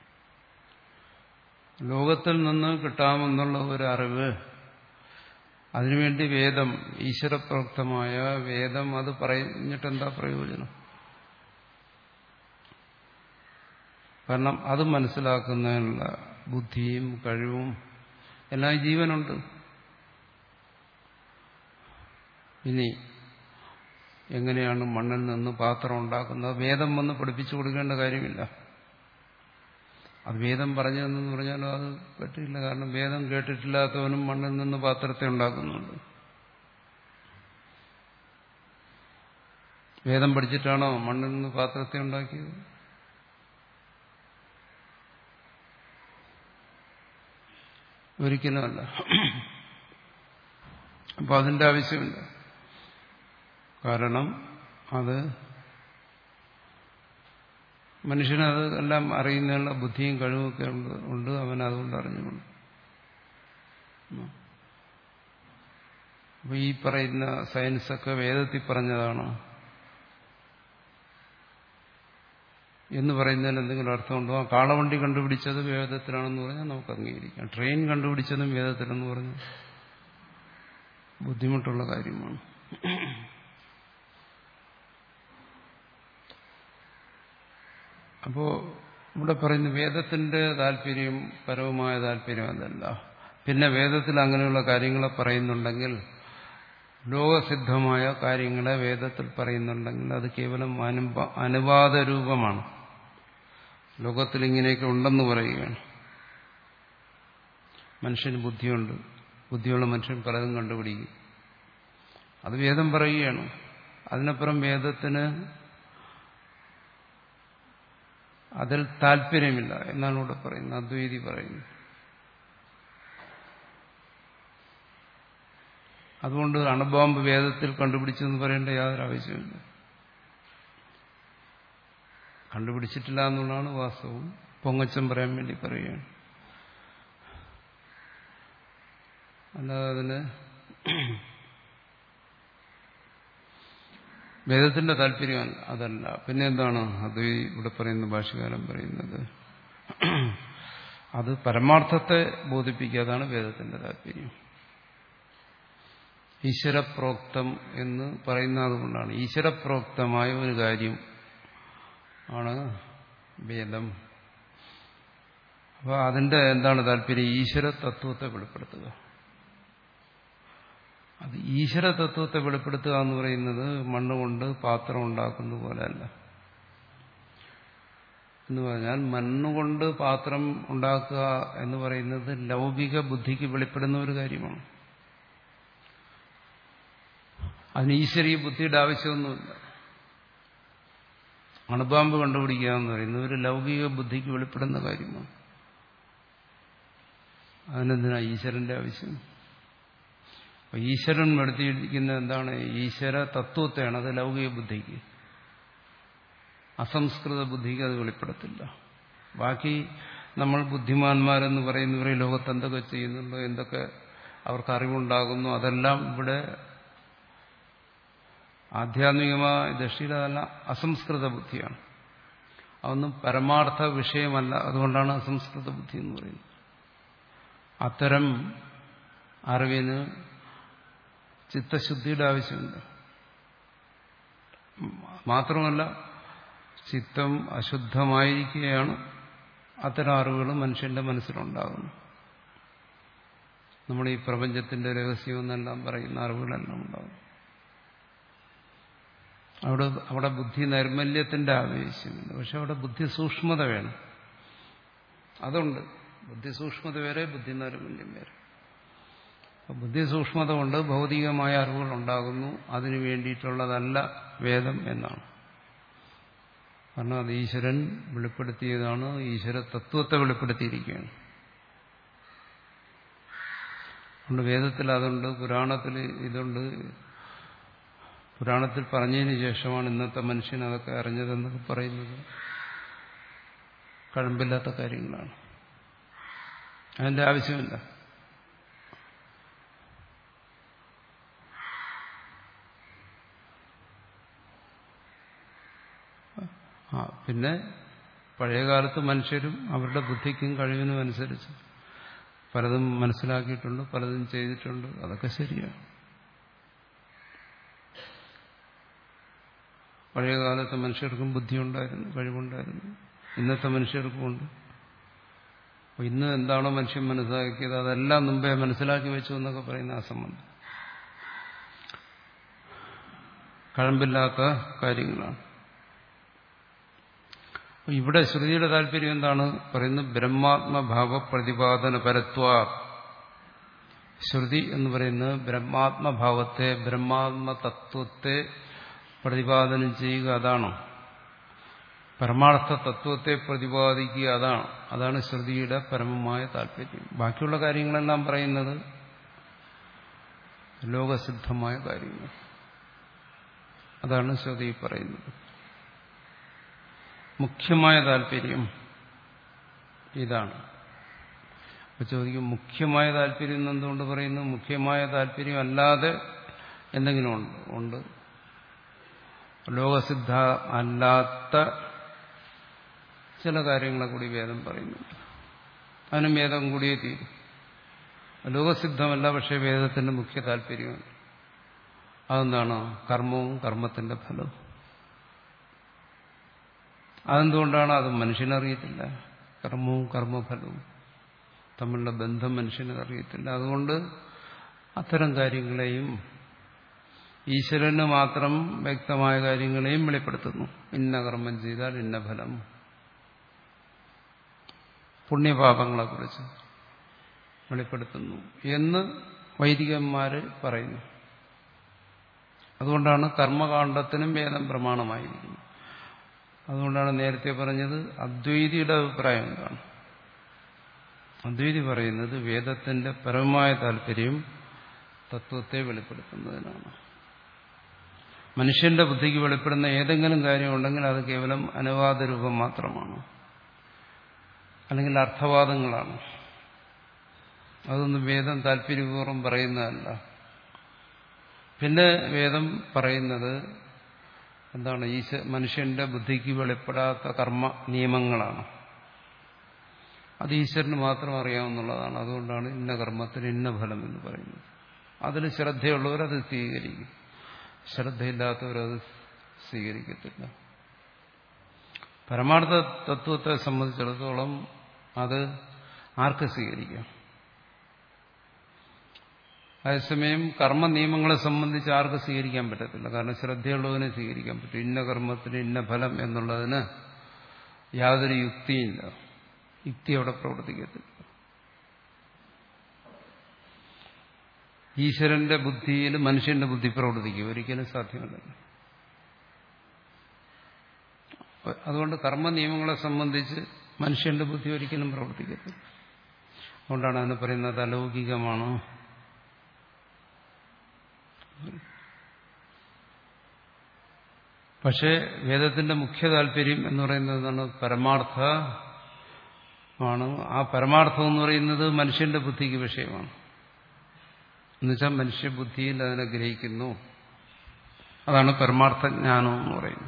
ലോകത്തിൽ നിന്ന് കിട്ടാമെന്നുള്ള ഒരു അറിവ് അതിനുവേണ്ടി വേദം, ഈശ്വരപ്രോക്തമായ വേദം അത് പറഞ്ഞിട്ടെന്താ പ്രയോജനം? കാരണം അത് മനസ്സിലാക്കുന്നതിനുള്ള ബുദ്ധിയും കഴിവും എല്ലാം ജീവനുണ്ട്. ഇനി എങ്ങനെയാണ് മണ്ണിൽ നിന്ന് പാത്രം ഉണ്ടാക്കുന്നത് വേദം വന്ന് പഠിപ്പിച്ചു കൊടുക്കേണ്ട കാര്യമില്ല. അത് വേദം പറഞ്ഞു തന്നെന്ന് പറഞ്ഞാലും അത് പറ്റില്ല. കാരണം വേദം കേട്ടിട്ടില്ലാത്തവനും മണ്ണിൽ നിന്ന് പാത്രത്തെ ഉണ്ടാക്കുന്നുണ്ട്. വേദം പഠിച്ചിട്ടാണോ മണ്ണിൽ നിന്ന് പാത്രത്തെ ഉണ്ടാക്കിയത്? ഒരിക്കലുമല്ല. അപ്പൊ അതിന്റെ ആവശ്യമില്ല. കാരണം അത് മനുഷ്യനത് എല്ലാം അറിയുന്നതിനുള്ള ബുദ്ധിയും കഴിവുമൊക്കെ ഉണ്ട്. അവൻ അതുകൊണ്ട് അറിഞ്ഞുകൊണ്ട്. അപ്പൊ ഈ പറയുന്ന സയൻസൊക്കെ വേദത്തിൽ പറഞ്ഞതാണോ എന്ന് പറയുന്നതിന് എന്തെങ്കിലും അർത്ഥമുണ്ടോ? ആ കാളവണ്ടി കണ്ടുപിടിച്ചത് വേദത്തിലാണെന്ന് പറഞ്ഞാൽ നമുക്ക് അംഗീകരിക്കാം. ട്രെയിൻ കണ്ടുപിടിച്ചതും വേദത്തിലെന്ന് പറഞ്ഞാൽ ബുദ്ധിമുട്ടുള്ള കാര്യമാണ്. അപ്പോ ഇവിടെ പറയുന്ന വേദത്തിന്റെ താല്പര്യം പരവുമായ താല്പര്യം അതല്ല. പിന്നെ വേദത്തിൽ അങ്ങനെയുള്ള കാര്യങ്ങളെ പറയുന്നുണ്ടെങ്കിൽ, ലോകസിദ്ധമായ കാര്യങ്ങളെ വേദത്തിൽ പറയുന്നുണ്ടെങ്കിൽ അത് കേവലം അനുവാദ രൂപമാണ്. ലോകത്തിൽ ഇങ്ങനെയൊക്കെ ഉണ്ടെന്ന് പറയുകയാണ്. മനുഷ്യന് ബുദ്ധിയുണ്ട്, ബുദ്ധിയുള്ള മനുഷ്യൻ പലതും കണ്ടുപിടിക്കും. അത് വേദം പറയുകയാണ്. അതിനപ്പുറം വേദത്തിന് അതിൽ താല്പര്യമില്ല എന്നാണ് ഇവിടെ പറയുന്നത്. അദ്വൈതി പറയുന്നു. അതുകൊണ്ട് അണുബോംബ് വേദത്തിൽ കണ്ടുപിടിച്ചെന്ന് പറയേണ്ട യാതൊരു ആവശ്യമില്ല. കണ്ടുപിടിച്ചിട്ടില്ല എന്നുള്ളതാണ് വാസ്തവം. പൊങ്ങച്ചം പറയാൻ വേണ്ടി പറയുകയാണ്. അല്ലാതെ അതിന് വേദത്തിന്റെ താല്പര്യം അതല്ല. പിന്നെ എന്താണ് അത് ഇവിടെ പറയുന്ന ഭാഷ്യകാരൻ പറയുന്നത്? അത് പരമാർത്ഥത്തെ ബോധിപ്പിക്കുക. അതാണ് വേദത്തിന്റെ താല്പര്യം. ഈശ്വരപ്രോക്തം എന്ന് പറയുന്നത് അതുകൊണ്ടാണ്. ഈശ്വരപ്രോക്തമായ ഒരു കാര്യം ആണ് വേദം. അപ്പൊ അതിന്റെ എന്താണ് താല്പര്യം? ഈശ്വര തത്വത്തെ വെളിപ്പെടുത്തുക. അത് ഈശ്വര തത്വത്തെ വെളിപ്പെടുത്തുക എന്ന് പറയുന്നത് മണ്ണുകൊണ്ട് പാത്രം ഉണ്ടാക്കുന്ന പോലെയല്ല. എന്ന് പറഞ്ഞാൽ മണ്ണുകൊണ്ട് പാത്രം ഉണ്ടാക്കുക എന്ന് പറയുന്നത് ലൗകിക ബുദ്ധിക്ക് വെളിപ്പെടുന്ന ഒരു കാര്യമാണ്. അതിന് ഈശ്വരീയ ബുദ്ധിയുടെ ആവശ്യമൊന്നുമില്ല. അണുബാമ്പ് കണ്ടുപിടിക്കുക എന്ന് പറയുന്നത് ഒരു ലൗകിക ബുദ്ധിക്ക് വെളിപ്പെടുന്ന കാര്യമാണ്. അതിനെന്തിനാ ഈശ്വരന്റെ ആവശ്യം? ഈശ്വരൻ നടത്തിയിരിക്കുന്ന എന്താണ്? ഈശ്വര തത്വത്തെയാണ്. അത് ലൗകിക ബുദ്ധിക്ക്, അസംസ്കൃത ബുദ്ധിക്ക് അത് വെളിപ്പെടുത്തില്ല. ബാക്കി നമ്മൾ ബുദ്ധിമാന്മാരെന്ന് പറയുന്നവരെ ലോകത്ത് എന്തൊക്കെ ചെയ്യുന്നുണ്ടോ, എന്തൊക്കെ അവർക്ക് അറിവുണ്ടാകുന്നു, അതെല്ലാം ഇവിടെ ആധ്യാത്മികമായ ദൃഷ്ടിയിൽ അതെല്ലാം അസംസ്കൃത ബുദ്ധിയാണ്. അതൊന്നും പരമാർത്ഥ വിഷയമല്ല. അതുകൊണ്ടാണ് അസംസ്കൃത ബുദ്ധി എന്ന് പറയുന്നത്. അത്തരം അറിവിന് ചിത്തശുദ്ധിയുടെ ആവശ്യമുണ്ട്. മാത്രമല്ല ചിത്തം അശുദ്ധമായിരിക്കുകയാണ് അത്തരം അറിവുകൾ മനുഷ്യന്റെ മനസ്സിലുണ്ടാകുന്നു. നമ്മൾ ഈ പ്രപഞ്ചത്തിന്റെ രഹസ്യമെന്നെല്ലാം പറയുന്ന അറിവുകളെല്ലാം ഉണ്ടാകും. അവിടെ അവിടെ ബുദ്ധി നൈർമല്യത്തിന്റെ ആവശ്യമില്ല. പക്ഷെ അവിടെ ബുദ്ധി സൂക്ഷ്മത വേണം. അതുണ്ട്. ബുദ്ധി സൂക്ഷ്മത വേറെ, ബുദ്ധി നൈർമല്യം വേറെ. ബുദ്ധി സൂക്ഷ്മത കൊണ്ട് ഭൗതികമായ അറിവുകൾ ഉണ്ടാകുന്നു. അതിനു വേണ്ടിയിട്ടുള്ളതല്ല വേദം എന്നാണ്. കാരണം അത് ഈശ്വരൻ വെളിപ്പെടുത്തിയതാണ്. ഈശ്വര തത്വത്തെ വെളിപ്പെടുത്തിയിരിക്കുകയാണ്. അതുകൊണ്ട് വേദത്തിൽ അതുണ്ട്, പുരാണത്തിൽ ഇതുണ്ട്. പുരാണത്തിൽ പറഞ്ഞതിന് ശേഷമാണ് ഇന്നത്തെ മനുഷ്യൻ അതൊക്കെ അറിഞ്ഞതെന്നൊക്കെ പറയുന്നത് കഴമ്പില്ലാത്ത കാര്യങ്ങളാണ്. അതിന്റെ ആവശ്യമില്ല. ആ പിന്നെ പഴയകാലത്ത് മനുഷ്യരും അവരുടെ ബുദ്ധിക്കും കഴിവിനും അനുസരിച്ച് പലതും മനസ്സിലാക്കിയിട്ടുണ്ട്, പലതും ചെയ്തിട്ടുണ്ട്, അതൊക്കെ ശരിയാണ്. പഴയ കാലത്തെ മനുഷ്യർക്കും ബുദ്ധിയുണ്ടായിരുന്നു, കഴിവുണ്ടായിരുന്നു. ഇന്നത്തെ മനുഷ്യർക്കും ഉണ്ട്. അപ്പോൾ ഇന്ന് എന്താണോ മനുഷ്യൻ മനസ്സിലാക്കിയത് അതെല്ലാം മുമ്പേ മനസ്സിലാക്കി വെച്ചു എന്നൊക്കെ പറയുന്ന ആ സംബന്ധം കഴമ്പില്ലാത്ത കാര്യങ്ങളാണ്. ഇവിടെ ശ്രുതിയുടെ താല്പര്യം എന്താണ് പറയുന്നത്? ബ്രഹ്മാത്മഭാവ പ്രതിപാദന പരത്വ. ശ്രുതി എന്ന് പറയുന്നത് ബ്രഹ്മാത്മഭാവത്തെ, ബ്രഹ്മാത്മ തത്വത്തെ പ്രതിപാദനം ചെയ്യുക, അതാണോ? പരമാർത്ഥ തത്വത്തെ പ്രതിപാദിക്കുക, അതാണ് അതാണ് ശ്രുതിയുടെ പരമമായ താല്പര്യം. ബാക്കിയുള്ള കാര്യങ്ങളെല്ലാം പറയുന്നത് ലോകസിദ്ധമായ കാര്യങ്ങൾ. അതാണ് ശ്രുതി പറയുന്നത്. മുഖ്യമായ താല്പര്യം ഇതാണ്. അപ്പൊ ചോദിക്കും, മുഖ്യമായ താല്പര്യം എന്നെന്തുകൊണ്ട് പറയുന്നു? മുഖ്യമായ താല്പര്യം അല്ലാതെ എന്തെങ്കിലും ഉണ്ട് ഉണ്ട് ലോകസിദ്ധ അല്ലാത്ത ചില കാര്യങ്ങളെ കൂടി വേദം പറയുന്നുണ്ട്. അതിനും വേദം കൂടിയേ തീരും. ലോകസിദ്ധമല്ല, പക്ഷേ വേദത്തിന്റെ മുഖ്യ താല്പര്യമാണ്. അതെന്താണ്? കർമ്മവും കർമ്മത്തിന്റെ ഫലവും. അതെന്തുകൊണ്ടാണ്? അത് മനുഷ്യനറിയത്തില്ല. കർമ്മവും കർമ്മഫലവും തമ്മിലുള്ള ബന്ധം മനുഷ്യന് അറിയത്തില്ല. അതുകൊണ്ട് അത്തരം കാര്യങ്ങളെയും ഈശ്വരന് മാത്രം വ്യക്തമായ കാര്യങ്ങളെയും വെളിപ്പെടുത്തുന്നു. ഇന്ന കർമ്മം ചെയ്താൽ ഇന്ന ഫലം. പുണ്യപാപങ്ങളെക്കുറിച്ച് വെളിപ്പെടുത്തുന്നു എന്ന് വൈദികന്മാര് പറയുന്നു. അതുകൊണ്ടാണ് കർമ്മകാണ്ഡത്തിനും വേദം പ്രമാണമായിരിക്കുന്നത്. അതുകൊണ്ടാണ് നേരത്തെ പറഞ്ഞത് അദ്വൈതിയുടെ അഭിപ്രായം എന്താണ്? അദ്വൈതി പറയുന്നത് വേദത്തിന്റെ പരമമായ താല്പര്യം തത്വത്തെ വെളിപ്പെടുത്തുന്നതിനാണ്. മനുഷ്യന്റെ ബുദ്ധിക്ക് വെളിപ്പെടുന്ന ഏതെങ്കിലും കാര്യമുണ്ടെങ്കിൽ അത് കേവലം അനുവാദ രൂപം മാത്രമാണ്, അല്ലെങ്കിൽ അർത്ഥവാദങ്ങളാണ്. അതൊന്നും വേദം താല്പര്യപൂർവ്വം പറയുന്നതല്ല. പിന്നെ വേദം പറയുന്നത് എന്താണ്? ഈ മനുഷ്യന്റെ ബുദ്ധിക്ക് വെളിപ്പെടാത്ത കർമ്മ നിയമങ്ങളാണ്. അത് ഈശ്വരന് മാത്രം അറിയാവുന്നതാണ്. അതുകൊണ്ടാണ് ഇന്ന കർമ്മത്തിന് ഇന്ന ഫലം എന്ന് പറയുന്നത്. അതിൽ ശ്രദ്ധയുള്ളവരത് സ്വീകരിക്കും, ശ്രദ്ധയില്ലാത്തവരത് സ്വീകരിക്കത്തില്ല. പരമാർത്ഥ തത്വത്തെ സംബന്ധിച്ചിടത്തോളം അത് ആർക്ക് സ്വീകരിക്കാം? അതേസമയം കർമ്മ നിയമങ്ങളെ സംബന്ധിച്ച് ആർക്ക് സ്വീകരിക്കാൻ പറ്റത്തില്ല. കാരണം ശ്രദ്ധയുള്ളതിനെ സ്വീകരിക്കാൻ പറ്റും. ഇന്ന കർമ്മത്തിന് ഇന്ന ഫലം എന്നുള്ളതിന് യാതൊരു യുക്തിയില്ല. യുക്തി അവിടെ പ്രവർത്തിക്കത്തില്ല. ഈശ്വരന്റെ ബുദ്ധിയിൽ മനുഷ്യന്റെ ബുദ്ധി പ്രവർത്തിക്കും, ഒരിക്കലും സാധ്യമല്ല. അതുകൊണ്ട് കർമ്മ നിയമങ്ങളെ സംബന്ധിച്ച് മനുഷ്യന്റെ ബുദ്ധി ഒരിക്കലും പ്രവർത്തിക്കത്തില്ല. അതുകൊണ്ടാണ് അതിന് പറയുന്നത് അലൗകികമാണോ. പക്ഷേ വേദത്തിന്റെ മുഖ്യ താല്പര്യം എന്ന് പറയുന്നത് എന്താണ്? പരമാർത്ഥമാണ്. ആ പരമാർത്ഥം എന്ന് പറയുന്നത് മനുഷ്യന്റെ ബുദ്ധിക്ക് വിഷയമാണ്. എന്നുവെച്ചാൽ മനുഷ്യബുദ്ധിയിൽ അതിനെ ഗ്രഹിക്കുന്നു. അതാണ് പരമാർത്ഥജ്ഞാനം എന്ന് പറയുന്നത്.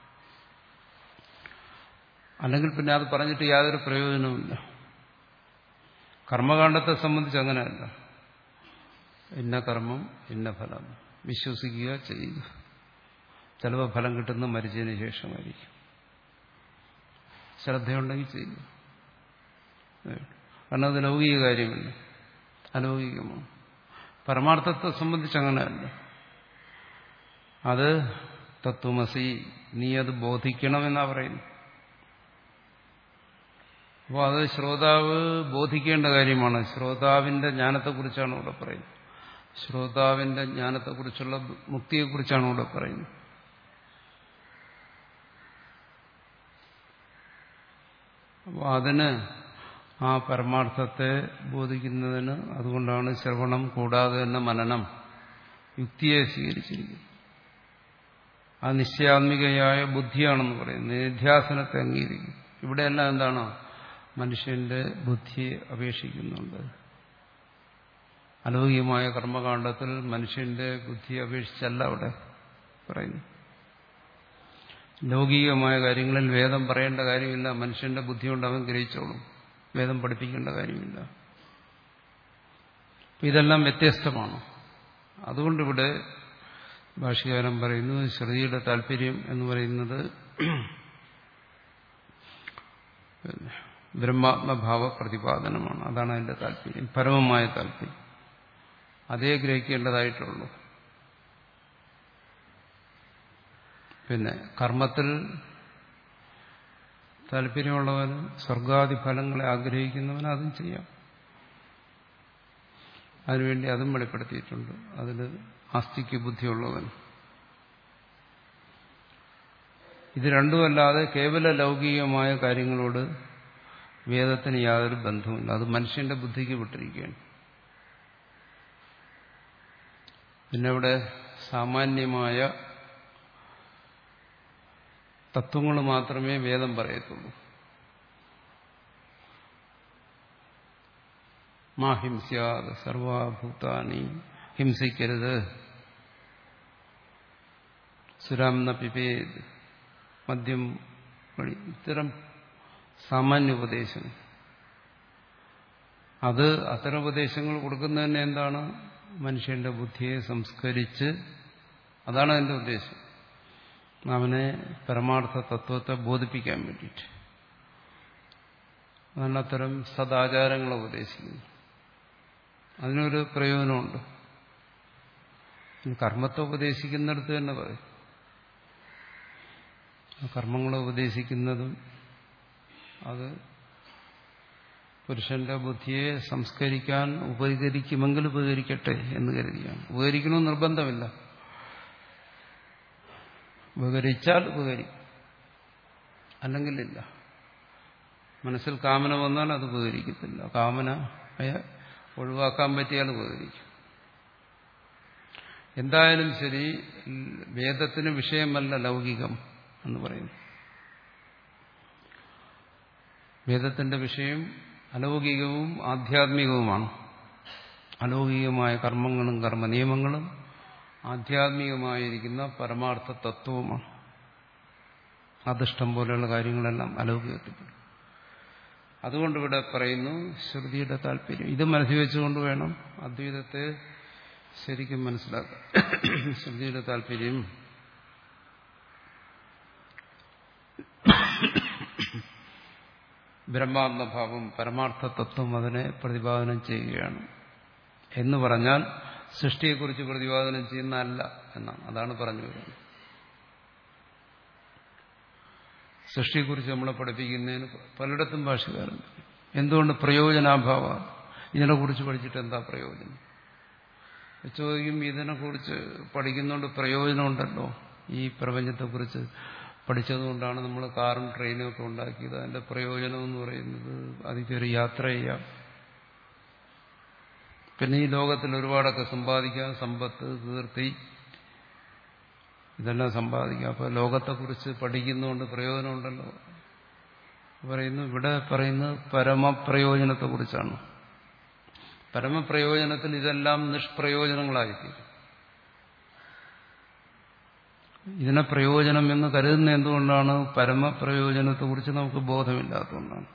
അല്ലെങ്കിൽ പിന്നെ അത് പറഞ്ഞിട്ട് യാതൊരു പ്രയോജനവുമില്ല. കർമ്മകാണ്ഡത്തെ സംബന്ധിച്ച് അങ്ങനെയല്ല. ഇന്ന കർമ്മം ഇന്ന ഫലം വിശ്വസിക്കുക, ചെയ്യുക. ചിലപ്പോൾ ഫലം കിട്ടുന്ന മരിച്ചതിന് ശേഷമായിരിക്കും. ശ്രദ്ധയുണ്ടെങ്കിൽ ചെയ്യുക. കാരണം അത് ലൗകിക കാര്യമല്ല, അലൗകികമാണ്. പരമാർത്ഥത്തെ സംബന്ധിച്ച് അങ്ങനെയല്ല. അത് തത്വമസി, നീ അത് ബോധിക്കണമെന്നാ പറയുന്നു. അപ്പോൾ അത് ശ്രോതാവ് ബോധിക്കേണ്ട കാര്യമാണ്. ശ്രോതാവിന്റെ ജ്ഞാനത്തെക്കുറിച്ചാണ് ഇവിടെ പറയുന്നത്. ശ്രോതാവിന്റെ ജ്ഞാനത്തെക്കുറിച്ചുള്ള മുക്തിയെക്കുറിച്ചാണ് ഇവിടെ പറയുന്നത്. അപ്പോൾ അതിന് ആ പരമാർത്ഥത്തെ ബോധിക്കുന്നതിന് അതുകൊണ്ടാണ് ശ്രവണം കൂടാതെ തന്നെ മനനം, യുക്തിയെ സ്വീകരിച്ചിരിക്കുന്നത്. ആ നിശ്ചയാത്മികയായ ബുദ്ധിയാണെന്ന് പറയുന്നത്. നിധ്യാസനത്തെ അംഗീകരിക്കും. ഇവിടെയെല്ലാം എന്താണ്? മനുഷ്യന്റെ ബുദ്ധിയെ അപേക്ഷിക്കുന്നുണ്ട്. അലൗകികമായ കർമ്മകാണ്ഡത്തിൽ മനുഷ്യന്റെ ബുദ്ധിയെ അപേക്ഷിച്ചല്ല അവിടെ പറയുന്നു. ലൗകികമായ കാര്യങ്ങളിൽ വേദം പറയേണ്ട കാര്യമില്ല. മനുഷ്യന്റെ ബുദ്ധി കൊണ്ട് അവൻ ഗ്രഹിച്ചോളും. വേദം പഠിപ്പിക്കേണ്ട കാര്യമില്ല. ഇതെല്ലാം വ്യത്യസ്തമാണ്. അതുകൊണ്ടിവിടെ ഭാഷ്യകാരൻ പറയുന്നു ശ്രുതിയുടെ താല്പര്യം എന്ന് പറയുന്നത് ബ്രഹ്മാത്മഭാവ പ്രതിപാദനമാണ്. അതാണ് അതിന്റെ താല്പര്യം, പരമമായ താല്പര്യം. അതേ ഗ്രഹിക്കേണ്ടതായിട്ടുള്ളൂ. പിന്നെ കർമ്മത്തിൽ താല്പര്യമുള്ളവന്, സ്വർഗാദി ഫലങ്ങളെ ആഗ്രഹിക്കുന്നവന് അതും ചെയ്യാം. അതിനുവേണ്ടി അതും വെളിപ്പെടുത്തിയിട്ടുണ്ട്. അതിൽ ആസ്തിക്ക് ബുദ്ധിയുള്ളവൻ. ഇത് രണ്ടുമല്ലാതെ കേവല ലൗകികമായ കാര്യങ്ങളോട് വേദത്തിന് യാതൊരു ബന്ധവുമില്ല. അത് മനുഷ്യന്റെ ബുദ്ധിക്ക് വിട്ടിരിക്കുകയാണ്. പിന്നെ ഇവിടെ സാമാന്യമായ തത്വങ്ങൾ മാത്രമേ വേദം പറയത്തുള്ളൂ. മാ ഹിംസ്യാത് സർവഭൂതാനി, ഹിംസിക്കരുത്, സുരാം ന പിബേത്, മദ്യം വഴി, ഇത്തരം സാമാന്യ ഉപദേശം. അത് അത്തരം ഉപദേശങ്ങൾ കൊടുക്കുന്നതന്നെ എന്താണ്? മനുഷ്യന്റെ ബുദ്ധിയെ സംസ്കരിച്ച്, അതാണ് അതിന്റെ ഉദ്ദേശം, അവനെ പരമാർത്ഥ തത്വത്തെ ബോധിപ്പിക്കാൻ വേണ്ടിയിട്ട്. അതാണ് അത്തരം സദാചാരങ്ങളെ ഉപദേശിക്കുന്നത്. അതിനൊരു പ്രയോജനമുണ്ട്. കർമ്മത്തെ ഉപദേശിക്കുന്നിടത്ത് തന്നെ പറയും. കർമ്മങ്ങളെ ഉപദേശിക്കുന്നതും അത് പുരുഷന്റെ ബുദ്ധിയെ സംസ്കരിക്കാൻ ഉപകരിക്കുമെങ്കിൽ ഉപകരിക്കട്ടെ എന്ന് കരുതിയാണ്. ഉപകരിക്കണമെന്ന് നിർബന്ധമില്ല. ഉപകരിച്ചാൽ ഉപകരിക്കും, അല്ലെങ്കിൽ ഇല്ല. മനസ്സിൽ കാമന വന്നാൽ അത് ഉപകരിക്കത്തില്ല. കാമന ഒഴിവാക്കാൻ പറ്റിയാൽ ഉപകരിക്കും. എന്തായാലും ശരി, വേദത്തിന് വിഷയമല്ല ലൗകികം എന്ന് പറയുന്നു. വേദത്തിന്റെ വിഷയം അലൗകികവും ആധ്യാത്മികവുമാണ്. അലൗകികമായ കർമ്മങ്ങളും കർമ്മ നിയമങ്ങളും ആധ്യാത്മികമായിരിക്കുന്ന പരമാർത്ഥ തത്വവുമാണ്. അധിഷ്ടം പോലെയുള്ള കാര്യങ്ങളെല്ലാം അലൗകികത്തിൽപ്പെടും. അതുകൊണ്ടിവിടെ പറയുന്നു ശ്രുതിയുടെ താല്പര്യം. ഇത് മനസ്സിൽ വെച്ചുകൊണ്ട് വേണം അദ്വൈതത്തെ ശരിക്കും മനസ്സിലാക്കാൻ. ശ്രുതിയുടെ താല്പര്യം ബ്രഹ്മാത്മഭാവം, പരമാർത്ഥ തത്വം, അതിനെ പ്രതിപാദനം ചെയ്യുകയാണ്. എന്ന് പറഞ്ഞാൽ സൃഷ്ടിയെക്കുറിച്ച് പ്രതിപാദനം ചെയ്യുന്നതല്ല എന്നാണ്. അതാണ് പറഞ്ഞു വരുന്നത്. സൃഷ്ടിയെക്കുറിച്ച് നമ്മളെ പഠിപ്പിക്കുന്നതിന് പലയിടത്തും ഭാഷകാരൻ എന്തുകൊണ്ട് പ്രയോജനാഭാവം, ഇതിനെക്കുറിച്ച് പഠിച്ചിട്ട് എന്താ പ്രയോജനം ചോദിക്കും. ഇതിനെക്കുറിച്ച് പഠിക്കുന്നതുകൊണ്ട് പ്രയോജനമുണ്ടല്ലോ. ഈ പ്രപഞ്ചത്തെക്കുറിച്ച് പഠിച്ചതുകൊണ്ടാണ് നമ്മൾ കാറും ട്രെയിനും ഒക്കെ ഉണ്ടാക്കിയത്. അതിന്റെ പ്രയോജനം എന്ന് പറയുന്നത് അതിലൊരു യാത്ര ചെയ്യാം, പിന്നെ ഈ ലോകത്തിൽ ഒരുപാടൊക്കെ സമ്പാദിക്കാം, സമ്പത്ത്, കീർത്തി, ഇതെല്ലാം സമ്പാദിക്കാം. അപ്പോൾ ലോകത്തെക്കുറിച്ച് പഠിക്കുന്നതുകൊണ്ട് പ്രയോജനമുണ്ടല്ലോ പറയുന്നു. ഇവിടെ പറയുന്നത് പരമപ്രയോജനത്തെക്കുറിച്ചാണ്. പരമപ്രയോജനത്തിൽ ഇതെല്ലാം നിഷ്പ്രയോജനങ്ങളായിരിക്കും. ഇതിനെ പ്രയോജനം എന്ന് കരുതുന്ന എന്തുകൊണ്ടാണ്? പരമപ്രയോജനത്തെക്കുറിച്ച് നമുക്ക് ബോധമില്ലാത്തതുകൊണ്ടാണ്.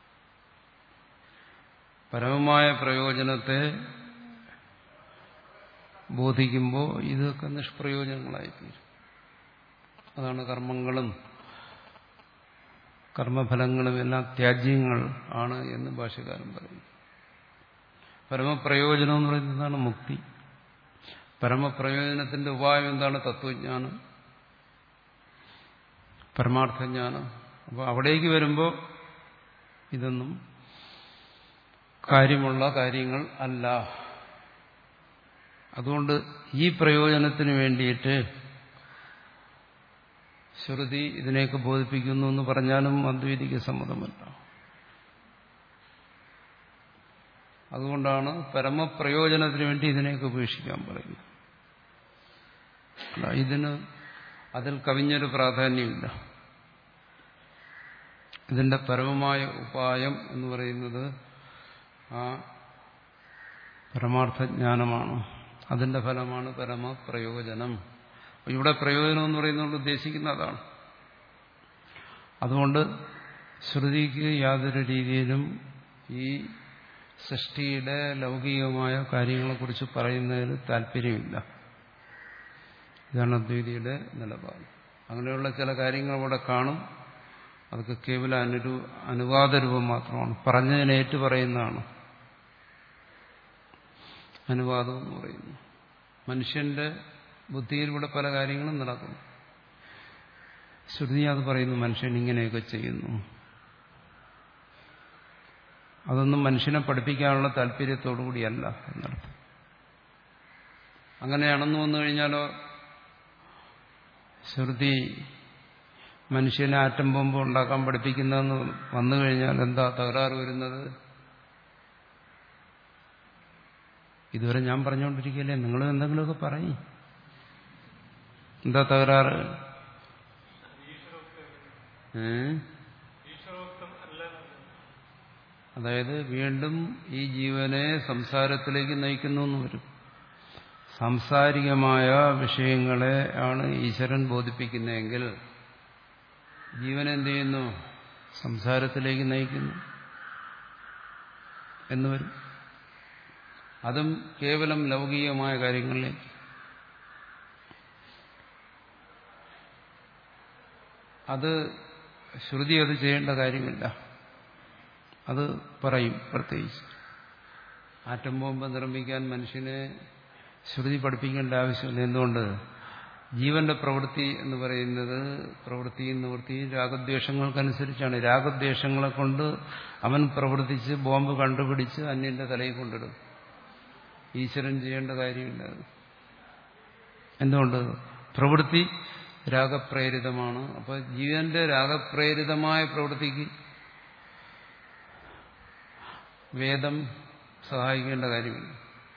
പരമമായ പ്രയോജനത്തെ ബോധിക്കുമ്പോൾ ഇതൊക്കെ നിഷ്പ്രയോജനങ്ങളായിത്തീരും. അതാണ് കർമ്മങ്ങളും കർമ്മഫലങ്ങളും എല്ലാം ത്യാജ്യങ്ങൾ ആണ് എന്ന് ഭാഷ്യകാരൻ പറയുന്നു. പരമപ്രയോജനം എന്ന് പറയുന്നത് എന്താണ്? മുക്തി. പരമപ്രയോജനത്തിന്റെ ഉപായം എന്താണ്? തത്വജ്ഞാനം, പരമാർത്ഥജ്ഞാനം. അപ്പോൾ അവിടേക്ക് വരുമ്പോൾ ഇതൊന്നും കാര്യമുള്ള കാര്യങ്ങൾ അല്ല. അതുകൊണ്ട് ഈ പ്രയോജനത്തിന് വേണ്ടിയിട്ട് ശ്രുതി ഇതിനെയൊക്കെ ബോധിപ്പിക്കുന്നു എന്ന് പറഞ്ഞാലും അദ്വൈതിക്ക് സമ്മതമല്ല. അതുകൊണ്ടാണ് പരമപ്രയോജനത്തിന് വേണ്ടി ഇതിനെയൊക്കെ ഉപേക്ഷിക്കാൻ പറയുന്നത്. ഇതിന് അതിൽ കവിഞ്ഞൊരു പ്രാധാന്യമില്ല. ഇതിന്റെ പരമമായ ഉപായം എന്ന് പറയുന്നത് ആ പരമാർത്ഥജ്ഞാനമാണ്. അതിന്റെ ഫലമാണ് പരമപ്രയോജനം. ഇവിടെ പ്രയോജനം എന്ന് പറയുന്നത് ഉദ്ദേശിക്കുന്ന അതാണ്. അതുകൊണ്ട് ശ്രുതിക്ക് യാതൊരു രീതിയിലും ഈ സൃഷ്ടിയുടെ ലൗകികമായ കാര്യങ്ങളെക്കുറിച്ച് പറയുന്നതിന് താല്പര്യമില്ല. ഇതാണ് അദ്വൈതിയുടെ നിലപാട്. അങ്ങനെയുള്ള ചില കാര്യങ്ങൾ അവിടെ കാണും. അതൊക്കെ കേവല അനുരൂ അനുവാദരൂപം മാത്രമാണ്. പറഞ്ഞതിനെ ഏറ്റു പറയുന്നതാണ് അനുവാദം എന്ന് പറയുന്നു. മനുഷ്യന്റെ ബുദ്ധിയിലൂടെ പല കാര്യങ്ങളും നടക്കുന്നു. ശ്രുതി അത് പറയുന്നു, മനുഷ്യൻ ഇങ്ങനെയൊക്കെ ചെയ്യുന്നു. അതൊന്നും മനുഷ്യനെ പഠിപ്പിക്കാനുള്ള താല്പര്യത്തോടുകൂടിയല്ല എന്നർത്ഥം. അങ്ങനെയാണെന്ന് വന്നു കഴിഞ്ഞാലോ ശ്രുതി മനുഷ്യനെ ആറ്റം ബോംബ് ഉണ്ടാക്കാൻ പഠിപ്പിക്കുന്നതെന്ന് വന്നു കഴിഞ്ഞാൽ എന്താ തകരാറ് വരുന്നത്? ഇതുവരെ ഞാൻ പറഞ്ഞുകൊണ്ടിരിക്കുകയല്ലേ, നിങ്ങളും എന്തെങ്കിലുമൊക്കെ പറയും. എന്താ തകരാറ്? ഏ അതായത് വീണ്ടും ഈ ജീവനെ സംസാരത്തിലേക്ക് നയിക്കുന്നു എന്ന് വരും. സാംസാരികമായ വിഷയങ്ങളെ ആണ് ഈശ്വരൻ ബോധിപ്പിക്കുന്നതെങ്കിൽ ജീവൻ എന്ത് ചെയ്യുന്നു? സംസാരത്തിലേക്ക് നയിക്കുന്നു എന്ന് വരും. അതും കേവലം ലൗകികമായ കാര്യങ്ങളിലേക്ക്. അത് ശ്രുതി അത് ചെയ്യേണ്ട കാര്യമില്ല. അത് പറയും. പ്രത്യേകിച്ച് ആറ്റം ബോംബ് നിർമ്മിക്കാൻ മനുഷ്യനെ ശ്രുതി പഠിപ്പിക്കേണ്ട ആവശ്യമില്ല. എന്തുകൊണ്ട്? ജീവന്റെ പ്രവൃത്തി എന്ന് പറയുന്നത് പ്രവൃത്തിയും നിവൃത്തിയും രാഗദ്വേഷങ്ങൾക്കനുസരിച്ചാണ്. രാഗദ്വേഷങ്ങളെ കൊണ്ട് അവൻ പ്രവർത്തിച്ച് ബോംബ് കണ്ടുപിടിച്ച് അന്യന്റെ തലയിൽ കൊണ്ടിടും. ഈശ്വരൻ ചെയ്യേണ്ട കാര്യമില്ല. എന്തുകൊണ്ട്? പ്രവൃത്തി രാഗപ്രേരിതമാണ്. അപ്പൊ ജീവന്റെ രാഗപ്രേരിതമായ പ്രവൃത്തിക്ക് വേദം സഹായിക്കേണ്ട കാര്യമില്ല.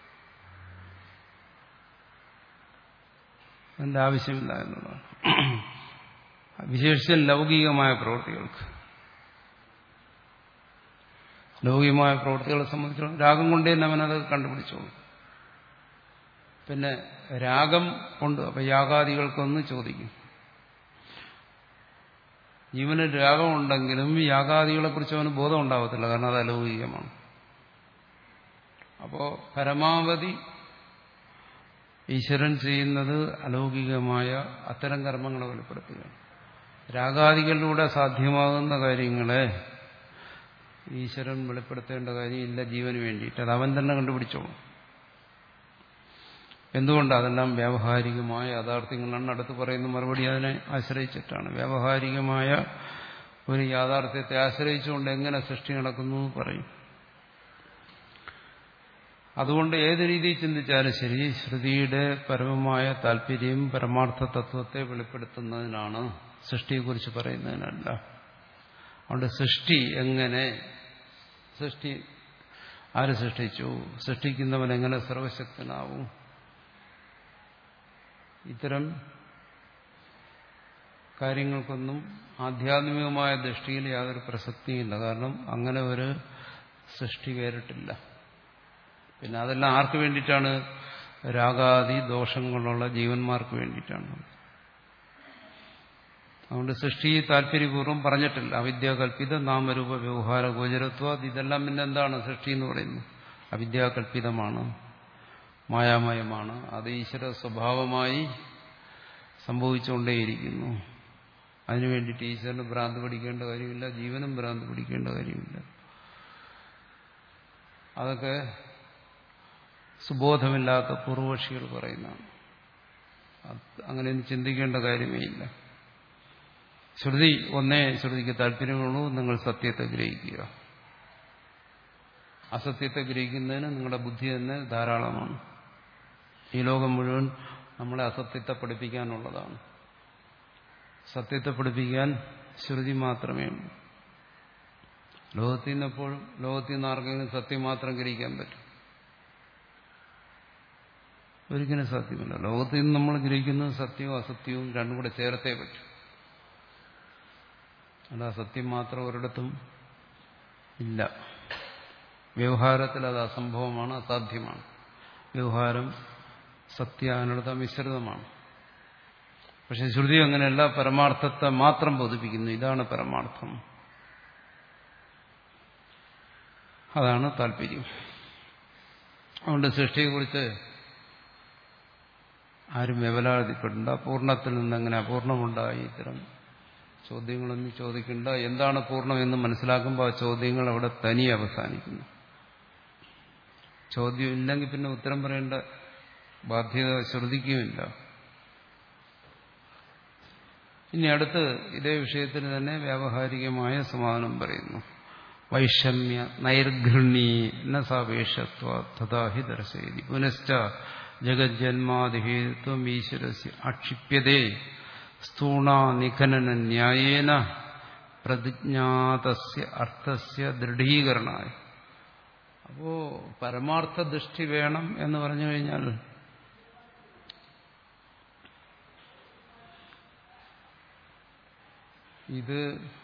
അതിന്റെ ആവശ്യമില്ല എന്നുള്ളതാണ്. വിശേഷിച്ചും ലൗകികമായ പ്രവൃത്തികൾക്ക് ലൗകികമായ പ്രവൃത്തികളെ സംബന്ധിച്ചിടത്തോളം രാഗം കൊണ്ട് തന്നെ അവനത് കണ്ടുപിടിച്ചോളൂ. പിന്നെ രാഗം കൊണ്ട് അപ്പൊ യാഗാദികൾക്കൊന്ന് ചോദിക്കും. ജീവന് രാഗമുണ്ടെങ്കിലും യാഗാദികളെ കുറിച്ച് അവന് ബോധം ഉണ്ടാവത്തില്ല. കാരണം അത് അലൗകികമാണ്. അപ്പോ പരമാവധി ഈശ്വരൻ ചെയ്യുന്നത് അലൗകികമായ അത്തരം കർമ്മങ്ങളെ വെളിപ്പെടുത്തുകയാണ്. രാഗാദികളിലൂടെ സാധ്യമാകുന്ന കാര്യങ്ങളെ ഈശ്വരൻ വെളിപ്പെടുത്തേണ്ട കാര്യമില്ല ജീവന് വേണ്ടിയിട്ട്. അത് അവൻ തന്നെ കണ്ടുപിടിച്ചോളും. എന്തുകൊണ്ട്? അതെല്ലാം വ്യാവഹാരികമായ യാഥാർത്ഥ്യങ്ങളാണ്. അടുത്ത് പറയുന്ന മറുപടി അതിനെ ആശ്രയിച്ചിട്ടാണ്. വ്യാവഹാരികമായ ഒരു യാഥാർത്ഥ്യത്തെ ആശ്രയിച്ചുകൊണ്ട് എങ്ങനെ സൃഷ്ടി നടക്കുന്നു പറയും. അതുകൊണ്ട് ഏത് രീതിയിൽ ചിന്തിച്ചാലും ശരി, ശ്രുതിയുടെ പരമമായ താല്പര്യം പരമാർത്ഥ തത്വത്തെ വെളിപ്പെടുത്തുന്നതിനാണ്, സൃഷ്ടിയെക്കുറിച്ച് പറയുന്നതിനല്ല. അതുകൊണ്ട് സൃഷ്ടി എങ്ങനെ, സൃഷ്ടി ആര് സൃഷ്ടിച്ചു, സൃഷ്ടിക്കുന്നവൻ എങ്ങനെ സർവശക്തനാവും, ഇത്തരം കാര്യങ്ങൾക്കൊന്നും ആധ്യാത്മികമായ ദൃഷ്ടിയിൽ യാതൊരു പ്രസക്തിയില്ല. കാരണം അങ്ങനെ ഒരു സൃഷ്ടി വേറിട്ടില്ല. പിന്നെ അതെല്ലാം ആർക്ക് വേണ്ടിയിട്ടാണ്? രാഗാദി ദോഷങ്ങളുള്ള ജീവന്മാർക്ക് വേണ്ടിയിട്ടാണ്. അതുകൊണ്ട് സൃഷ്ടി താല്പര്യപൂർവ്വം പറഞ്ഞിട്ടില്ല. അവിദ്യാകൽപിത നാമരൂപ വ്യവഹാര ഗോചരത്വ, ഇതെല്ലാം പിന്നെ എന്താണ് സൃഷ്ടി എന്ന് പറയുന്നത്? അവിദ്യാകൽപിതമാണ്, മായാമയമാണ്. അത് ഈശ്വര സ്വഭാവമായി സംഭവിച്ചുകൊണ്ടേയിരിക്കുന്നു. അതിനു വേണ്ടിയിട്ട് ഈശ്വരന് ഭ്രാന്ത് പിടിക്കേണ്ട കാര്യമില്ല, ജീവനും ഭ്രാന്ത് പിടിക്കേണ്ട കാര്യമില്ല. അതൊക്കെ സുബോധമില്ലാത്ത പൂർവപക്ഷികൾ പറയുന്നതാണ്. അങ്ങനെയൊന്നും ചിന്തിക്കേണ്ട കാര്യമേ ഇല്ല. ശ്രുതി ഒന്നേ ശ്രുതിക്ക് താല്പര്യമുള്ളൂ, നിങ്ങൾ സത്യത്തെ ഗ്രഹിക്കുക. അസത്യത്തെ ഗ്രഹിക്കുന്നതിന് നിങ്ങളുടെ ബുദ്ധി തന്നെ ധാരാളമാണ്. ഈ ലോകം മുഴുവൻ നമ്മളെ അസത്യത്തെ പഠിപ്പിക്കാനുള്ളതാണ്. സത്യത്തെ പഠിപ്പിക്കാൻ ശ്രുതി മാത്രമേ ഉള്ളൂ. ലോകത്തിൽ നിന്ന് എപ്പോഴും ലോകത്തിൽ നിന്ന് ആർക്കെങ്കിലും സത്യം മാത്രം ഗ്രഹിക്കാൻ പറ്റും? ഒരിക്കലും സാധ്യമല്ല. ലോകത്തിൽ നിന്ന് നമ്മൾ ഗ്രഹിക്കുന്നത് സത്യവും അസത്യവും രണ്ടും കൂടെ ചേർത്തേ പറ്റും. അല്ല സത്യം മാത്രം ഒരിടത്തും ഇല്ല. വ്യവഹാരത്തിൽ അത് അസംഭവമാണ്, അസാധ്യമാണ്. വ്യവഹാരം സത്യാനുത മിശ്രിതമാണ്. പക്ഷെ ശ്രുതി അങ്ങനെയല്ല, പരമാർത്ഥത്തെ മാത്രം ബോധിപ്പിക്കുന്നു. ഇതാണ് പരമാർത്ഥം. അതാണ് താല്പര്യം. അതുകൊണ്ട് സൃഷ്ടിയെക്കുറിച്ച് ആരും വ്യവലാതിപ്പെടേണ്ട. പൂർണ്ണത്തിൽ നിന്നെങ്ങനെ അപൂർണമുണ്ടായി, ഇത്തരം ചോദ്യങ്ങളൊന്നും ചോദിക്കേണ്ട. എന്താണ് പൂർണ്ണം എന്ന് മനസ്സിലാക്കുമ്പോൾ ആ ചോദ്യങ്ങൾ അവിടെ തനിയെ അവസാനിക്കുന്നു. ചോദ്യം ഇല്ലെങ്കിൽ പിന്നെ ഉത്തരം പറയേണ്ട ബാധ്യത ശ്രദ്ധിക്കുകയില്ല. ഇനി അടുത്ത് ഇതേ വിഷയത്തിൽ തന്നെ വ്യാവഹാരികമായ സമാധാനം പറയുന്നു. വൈഷമ്യ നൈർഘൃണ്യേ ന സാപേക്ഷത്വ തഥാഹി ദർശയതി പുനശ്ച ജഗജ്ജന്മാദിഹേതുത്വം ഈശ്വരസ്യ ആക്ഷിപ്യതേ സ്ഥൂണാ നിഖനന ന്യായേന പ്രതിജ്ഞാതസ്യ അർത്ഥസ്യ ദൃഢീകരണായ. അപ്പോ പരമാർത്ഥ ദൃഷ്ടി വേണം എന്ന് പറഞ്ഞു കഴിഞ്ഞാൽ ഇത്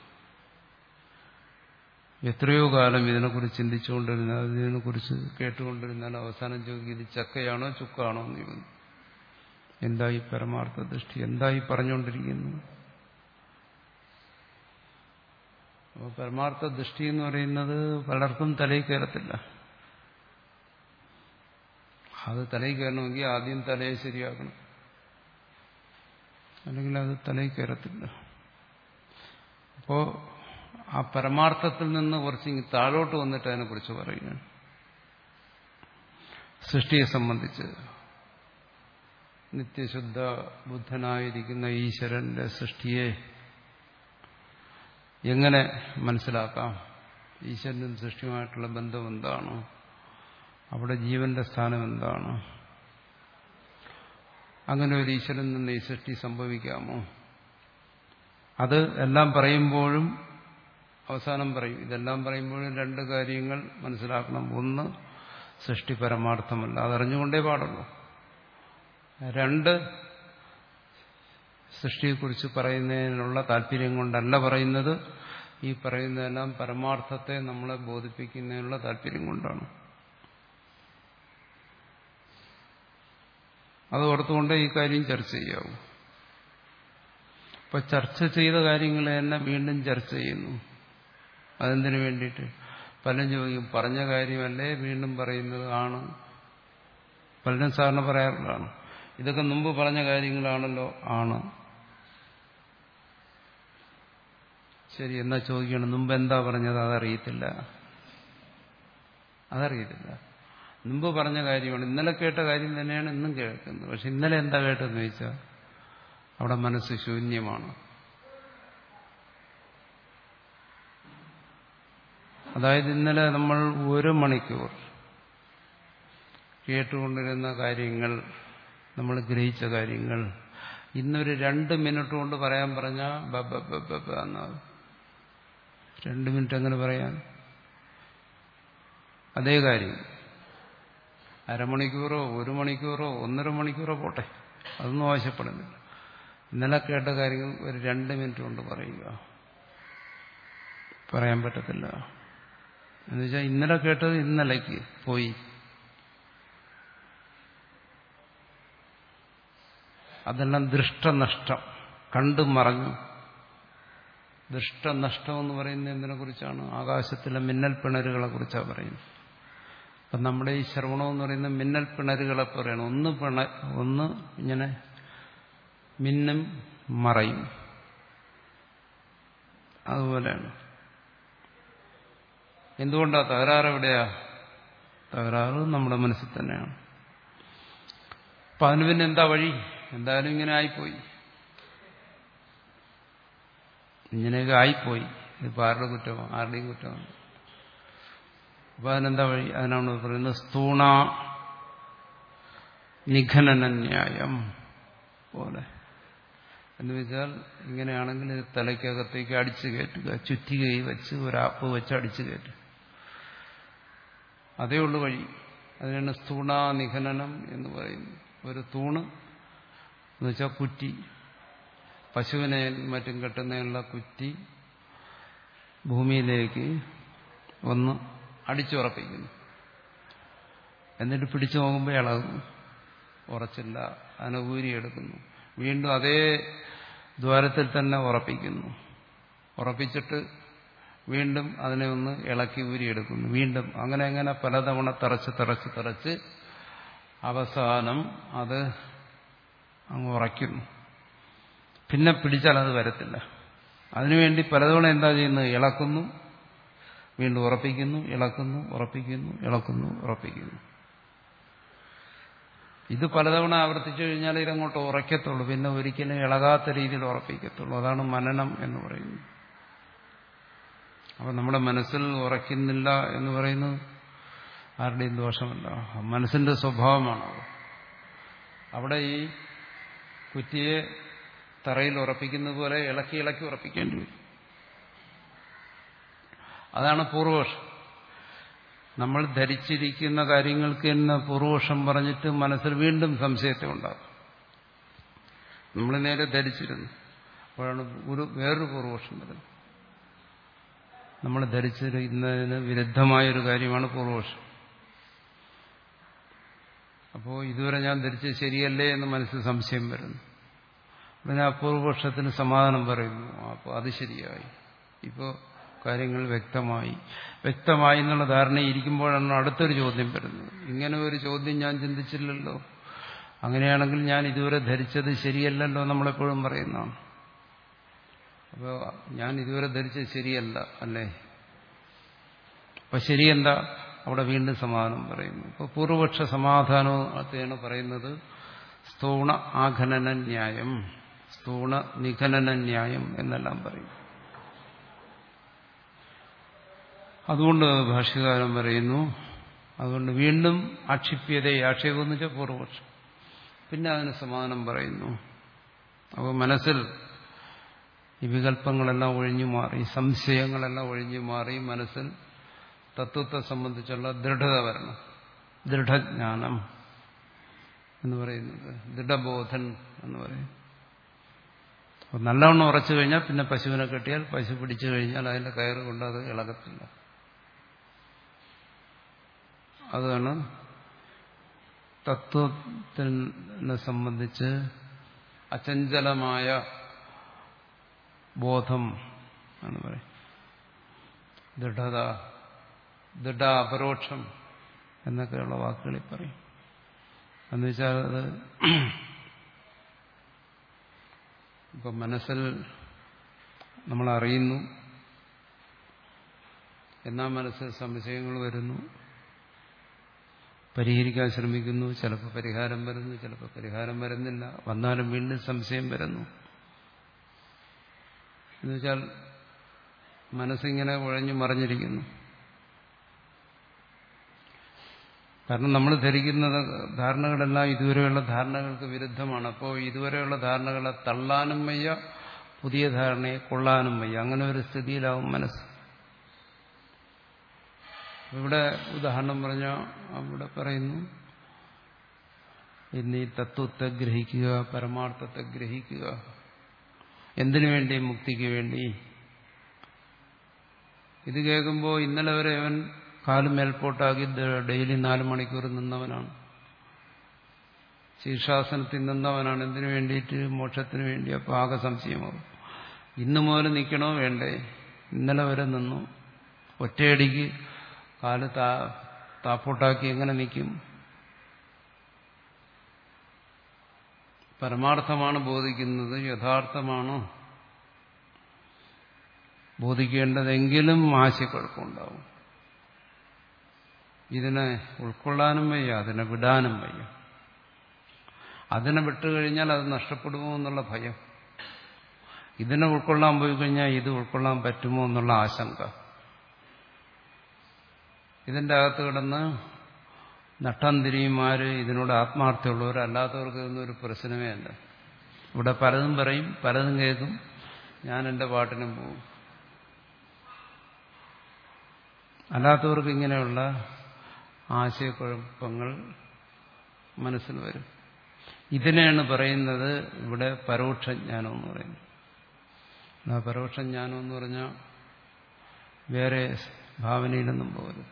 എത്രയോ കാലം ഇതിനെക്കുറിച്ച് ചിന്തിച്ചുകൊണ്ടിരുന്നാൽ, ഇതിനെക്കുറിച്ച് കേട്ടുകൊണ്ടിരുന്നാൽ അവസാനം ചോദിക്കും ഇത് ചക്കയാണോ ചുക്കാണോ എന്ന് ചോദിക്കും. എന്തായി പരമാർത്ഥ ദൃഷ്ടി, എന്തായി പറഞ്ഞുകൊണ്ടിരിക്കുന്നു? അപ്പോൾ പരമാർത്ഥ ദൃഷ്ടി എന്ന് പറയുന്നത് പലർക്കും തലയിൽ കയറത്തില്ല. അത് തലയിൽ കയറണമെങ്കിൽ ആദ്യം തലയെ ശരിയാക്കണം, അല്ലെങ്കിൽ അത് തലയിൽ കയറത്തില്ല. അപ്പോ ആ പരമാർത്ഥത്തിൽ നിന്ന് കുറച്ച് താഴോട്ട് വന്നിട്ട് അതിനെക്കുറിച്ച് പറയുകയാണ്. സൃഷ്ടിയെ സംബന്ധിച്ച് നിത്യശുദ്ധ ബുദ്ധനായിരിക്കുന്ന ഈശ്വരന്റെ സൃഷ്ടിയെ എങ്ങനെ മനസ്സിലാക്കാം, ഈശ്വരനും സൃഷ്ടിയുമായിട്ടുള്ള ബന്ധം എന്താണ്, അവിടെ ജീവന്റെ സ്ഥാനം എന്താണ്, അങ്ങനെ ഒരു ഈശ്വരൻ നിന്ന് ഈ സൃഷ്ടി സംഭവിക്കാമോ, അത് എല്ലാം പറയുമ്പോഴും അവസാനം പറയും. ഇതെല്ലാം പറയുമ്പോഴും രണ്ട് കാര്യങ്ങൾ മനസ്സിലാക്കണം. ഒന്ന്, സൃഷ്ടി പരമാർത്ഥമല്ല, അതറിഞ്ഞുകൊണ്ടേ പാടുള്ളൂ. രണ്ട്, സൃഷ്ടിയെക്കുറിച്ച് പറയുന്നതിനുള്ള താല്പര്യം കൊണ്ടല്ല പറയുന്നത്, ഈ പറയുന്നതെല്ലാം പരമാർത്ഥത്തെ നമ്മളെ ബോധിപ്പിക്കുന്നതിനുള്ള താല്പര്യം കൊണ്ടാണ്. അത് ഓർത്തുകൊണ്ട് ഈ കാര്യം ചർച്ച ചെയ്യാവൂ. അപ്പൊ ചർച്ച ചെയ്ത കാര്യങ്ങൾ തന്നെ വീണ്ടും ചർച്ച ചെയ്യുന്നു. അതെന്തിനു വേണ്ടിയിട്ട്? പലരും ചോദിക്കും പറഞ്ഞ കാര്യമല്ലേ വീണ്ടും പറയുന്നത്? ആണ്, പലരും സാധാരണ പറയാറുള്ളതാണ്. ഇതൊക്കെ മുമ്പ് പറഞ്ഞ കാര്യങ്ങളാണല്ലോ. ആണ്. ശരി, എന്നാ ചോദിക്കണം, മുമ്പ് എന്താ പറഞ്ഞത്? അതറിയത്തില്ല. അതറിയത്തില്ല മുമ്പ് പറഞ്ഞ കാര്യമാണ്. ഇന്നലെ കേട്ട കാര്യം തന്നെയാണ് ഇന്നും കേൾക്കുന്നത്. പക്ഷെ ഇന്നലെ എന്താ കേട്ടതെന്ന് ചോദിച്ചാൽ അവിടെ മനസ്സ് ശൂന്യമാണ്. അതായത് ഇന്നലെ നമ്മൾ ഒരു മണിക്കൂർ കേട്ടുകൊണ്ടിരുന്ന കാര്യങ്ങൾ, നമ്മൾ ഗ്രഹിച്ച കാര്യങ്ങൾ, ഇന്നൊരു രണ്ട് മിനിറ്റ് കൊണ്ട് പറയാൻ പറഞ്ഞാൽ ബ ബ ബ ബ ബ എന്നാകും. രണ്ട് മിനിറ്റ് എങ്ങനെ പറയാൻ? അതേ കാര്യം അരമണിക്കൂറോ ഒരു മണിക്കൂറോ ഒന്നര മണിക്കൂറോ പോട്ടെ, അതൊന്നും ആവശ്യപ്പെടുന്നില്ല. ഇന്നലെ കേട്ട കാര്യങ്ങൾ ഒരു രണ്ട് മിനിറ്റ് കൊണ്ട് പറയുക, പറയാൻ പറ്റത്തില്ല. എന്നുവെച്ചാൽ ഇന്നലെ കേട്ടത് ഇന്നലേക്ക് പോയി. അതെല്ലാം ദൃഷ്ടനഷ്ടം, കണ്ടു മറഞ്ഞു. ദൃഷ്ടനഷ്ടം എന്ന് പറയുന്നത് എന്തിനെ കുറിച്ചാണ്? ആകാശത്തിലെ മിന്നൽ പിണരുകളെ കുറിച്ചാണ് പറയുന്നത്. അപ്പം നമ്മുടെ ഈ ശ്രവണം എന്ന് പറയുന്നത് മിന്നൽ പിണരുകളെ പറയണം. ഒന്ന് പിണ ഒന്ന് ഇങ്ങനെ മിന്നും മറയും, അതുപോലെയാണ്. എന്തുകൊണ്ടാ തകരാറ്? എവിടെയാ തകരാറ്? നമ്മുടെ മനസ്സിൽ തന്നെയാണ്. അപ്പൊ അതിന് പിന്നെ എന്താ വഴി? എന്തായാലും ഇങ്ങനെ ആയിപ്പോയി, ഇങ്ങനെയൊക്കെ ആയിപ്പോയി. ഇതിപ്പോൾ ആരുടെ കുറ്റമാണ്? ആരുടെയും കുറ്റമാണ്. അപ്പൊ അതിനെന്താ വഴി? അതിനാണ് പറയുന്നത് സ്ഥൂണ നിഖനന ന്യായം പോലെ. എന്ന് വെച്ചാൽ ഇങ്ങനെയാണെങ്കിൽ ഇത് തലയ്ക്കകത്തേക്ക് അടിച്ചു കയറ്റുക, ചുറ്റികൈ വെച്ച് ഒരാപ്പ് വെച്ച് അടിച്ചു കയറ്റുക, അതേ ഉള്ളു വഴി. അതിനാണ് സ്ഥൂണ നിഖനനം എന്ന് പറയുന്നത്. ഒരു തൂണ് എന്ന് വെച്ചാൽ കുറ്റി, പശുവിനെ മറ്റും കെട്ടുന്നതിനുള്ള കുറ്റി ഭൂമിയിലേക്ക് ഒന്ന് അടിച്ചുറപ്പിക്കുന്നു. എന്നിട്ട് പിടിച്ചു നോക്കുമ്പോൾ ഇളകുന്നു, ഉറച്ചില്ല, അതിനെ ഊരിയെടുക്കുന്നു. വീണ്ടും അതേ ദ്വാരത്തിൽ തന്നെ ഉറപ്പിക്കുന്നു. ഉറപ്പിച്ചിട്ട് വീണ്ടും അതിനെ ഒന്ന് ഇളക്കി ഊരിയെടുക്കുന്നു, വീണ്ടും അങ്ങനെ അങ്ങനെ പലതവണ തറച്ച് തറച്ച് തറച്ച് അവസാനം അത് അങ്ങ് ഉറയ്ക്കുന്നു. പിന്നെ പിടിച്ചാൽ അത് വരത്തില്ല. അതിനുവേണ്ടി പലതവണ എന്താ ചെയ്യുന്നത്? ഇളക്കുന്നു, വീണ്ടും ഉറപ്പിക്കുന്നു, ഇളക്കുന്നു, ഉറപ്പിക്കുന്നു, ഇളക്കുന്നു, ഉറപ്പിക്കുന്നു. ഇത് പലതവണ ആവർത്തിച്ചു കഴിഞ്ഞാൽ ഇതങ്ങോട്ട് ഉറയ്ക്കത്തുള്ളൂ. പിന്നെ ഒരിക്കലും ഇളകാത്ത രീതിയിൽ ഉറപ്പിക്കത്തുള്ളൂ. അതാണ് മനനം എന്ന് പറയുന്നത്. അപ്പം നമ്മുടെ മനസ്സിൽ ഉറയ്ക്കുന്നില്ല എന്ന് പറയുന്നത് ആരുടെയും ദോഷമല്ല, മനസ്സിന്റെ സ്വഭാവമാണ്. അവിടെ ഈ കുറ്റിയെ തറയിൽ ഉറപ്പിക്കുന്ന പോലെ ഇളക്കി ഇളക്കി ഉറപ്പിക്കേണ്ടി വരും. അതാണ് പൂർവപക്ഷം. നമ്മൾ ധരിച്ചിരിക്കുന്ന കാര്യങ്ങൾക്ക് തന്നെ പൂർവപക്ഷം പറഞ്ഞിട്ട് മനസ്സിൽ വീണ്ടും സംശയത്തെ ഉണ്ടാകും. നമ്മൾ നേരെ ധരിച്ചിരുന്നു, അപ്പോഴാണ് ഒരു വേറൊരു പൂർവപക്ഷം വരുന്നത്. നമ്മൾ ധരിച്ചിരിക്കുന്നതിന് വിരുദ്ധമായൊരു കാര്യമാണ് പൂർവപക്ഷം. അപ്പോൾ ഇതുവരെ ഞാൻ ധരിച്ചത് ശരിയല്ലേ എന്ന് മനസ്സിൽ സംശയം വരുന്നു. പിന്നെ ആ പൂർവപക്ഷത്തിന് സമാധാനം പറയുന്നു, അപ്പോൾ അത് ശരിയായി, ഇപ്പോൾ കാര്യങ്ങൾ വ്യക്തമായി. വ്യക്തമായി എന്നുള്ള ധാരണയിരിക്കുമ്പോഴാണ് അടുത്തൊരു ചോദ്യം വരുന്നത്. ഇങ്ങനെ ഒരു ചോദ്യം ഞാൻ ചിന്തിച്ചില്ലല്ലോ, അങ്ങനെയാണെങ്കിൽ ഞാൻ ഇതുവരെ ധരിച്ചത് ശരിയല്ലല്ലോ നമ്മളെപ്പോഴും പറയുന്നതാണ്. അപ്പോൾ ഞാൻ ഇതുവരെ ധരിച്ചത് ശരിയല്ല അല്ലേ, അപ്പം ശരിയെന്താ? അവിടെ വീണ്ടും സമാധാനം പറയുന്നു. ഇപ്പോൾ പൂർവപക്ഷ സമാധാനത്തെയാണ് പറയുന്നത് സ്ഥൂണ ആഘനന ന്യായം, സ്ഥൂണ നിഘനന ന്യായം എന്നെല്ലാം പറയും. അതുകൊണ്ട് ഭാഷ്യകാരൻ പറയുന്നു, അതുകൊണ്ട് വീണ്ടും ആക്ഷിപ്യത, ആക്ഷേപം എന്ന് വെച്ചാൽ പൂർവപക്ഷം. പിന്നെ അതിന് സമാധാനം പറയുന്നു. അപ്പോൾ മനസ്സിൽ ഈ വികല്പങ്ങളെല്ലാം ഒഴിഞ്ഞു മാറി, സംശയങ്ങളെല്ലാം ഒഴിഞ്ഞു മാറി, മനസ്സിൽ തത്വത്തെ സംബന്ധിച്ചുള്ള ദൃഢത വരണം. ദൃഢജ്ഞാനം എന്ന് പറയുന്നത് ദൃഢബോധൻ എന്ന് പറയും. അപ്പോൾ നല്ലവണ്ണം ഉറച്ചു കഴിഞ്ഞാൽ പിന്നെ പശുവിനെ കെട്ടിയാൽ പശു പിടിച്ചു കഴിഞ്ഞാൽ അതിന്റെ കയറ് കൊണ്ട് അത് ഇളകത്തില്ല. അതാണ് തത്വത്തിനെ സംബന്ധിച്ച് അചഞ്ചലമായ ബോധം എന്ന് പറയും. ദൃഢത, ദൃഢ അപരോക്ഷം എന്നൊക്കെയുള്ള വാക്കുകളിൽ പറയും. എന്നുവെച്ചാൽ അത് ഇപ്പം മനസ്സിൽ നമ്മൾ അറിയുന്നു, എന്നാൽ മനസ്സിൽ സംശയങ്ങൾ വരുന്നു, പരിഹരിക്കാൻ ശ്രമിക്കുന്നു, ചിലപ്പോൾ പരിഹാരം വരുന്നു, ചിലപ്പോൾ പരിഹാരം വരുന്നില്ല, വന്നാലും വീണ്ടും സംശയം വരുന്നു. എന്നുവെച്ചാൽ മനസ്സിങ്ങനെ ഉഴഞ്ഞു മറിഞ്ഞിരിക്കുന്നു. കാരണം നമ്മൾ ധരിക്കുന്ന ധാരണകളെല്ലാം ഇതുവരെയുള്ള ധാരണകൾക്ക് വിരുദ്ധമാണ്. അപ്പോൾ ഇതുവരെയുള്ള ധാരണകളെ തള്ളാനും വയ്യ, പുതിയ ധാരണയെ കൊള്ളാനും വയ്യ. അങ്ങനെ ഒരു സ്ഥിതിയിലാവും മനസ്സ്. ഇവിടെ ഉദാഹരണം പറഞ്ഞാൽ അവിടെ പറയുന്നു, ഇനി തത്വത്തെ ഗ്രഹിക്കുക, പരമാർത്ഥത്തെ ഗ്രഹിക്കുക. എന്തിനു വേണ്ടി? മുക്തിക്ക് വേണ്ടി. ഇത് കേൾക്കുമ്പോൾ ഇന്നലെ വരെ അവൻ കാലും മേൽപോട്ടാക്കി ഡെയിലി നാല് മണിക്കൂർ നിന്നവനാണ്, ശീർഷാസനത്തിൽ നിന്നവനാണ്. എന്തിനു വേണ്ടിയിട്ട്? മോക്ഷത്തിന് വേണ്ടി. അപ്പോൾ ആകെ സംശയമാകും. ഇന്നു മുതൽ നിൽക്കണോ വേണ്ടേ? ഇന്നലെ വരെ നിന്നു, ഒറ്റയടിക്ക് കാല് താ താപ്പോട്ടാക്കി എങ്ങനെ നിൽക്കും? പരമാർത്ഥമാണ് ബോധിക്കുന്നത്, യഥാർത്ഥമാണ് ബോധിക്കേണ്ടതെങ്കിലും ആശയക്കുഴപ്പമുണ്ടാവും. ഇതിനെ ഉൾക്കൊള്ളാനും വയ്യ, അതിനെ വിടാനും വയ്യ. അതിനെ വിട്ടുകഴിഞ്ഞാൽ അത് നഷ്ടപ്പെടുമോ എന്നുള്ള ഭയം, ഇതിനെ ഉൾക്കൊള്ളാൻ പോയി കഴിഞ്ഞാൽ ഇത് ഉൾക്കൊള്ളാൻ പറ്റുമോ എന്നുള്ള ആശങ്ക. ഇതിൻ്റെ അകത്ത് കിടന്ന് നട്ടന്തിരിയുമാര് ഇതിനോട് ആത്മാർത്ഥമുള്ളവർ, അല്ലാത്തവർക്ക് ഇതൊന്നൊരു പ്രശ്നമേ അല്ല. ഇവിടെ പലതും പറയും, പലതും കേൾക്കും, ഞാൻ എൻ്റെ പാട്ടിനും പോകും. അല്ലാത്തവർക്ക് ഇങ്ങനെയുള്ള ആശയക്കുഴപ്പങ്ങൾ മനസ്സിൽ വരും. ഇതിനെയാണ് പറയുന്നത് ഇവിടെ പരോക്ഷജ്ഞാനം എന്ന് പറയുന്നത്. ആ പരോക്ഷജ്ഞാനം എന്ന് പറഞ്ഞാൽ വേറെ ഭാവനയിലൊന്നും പോകരുത്.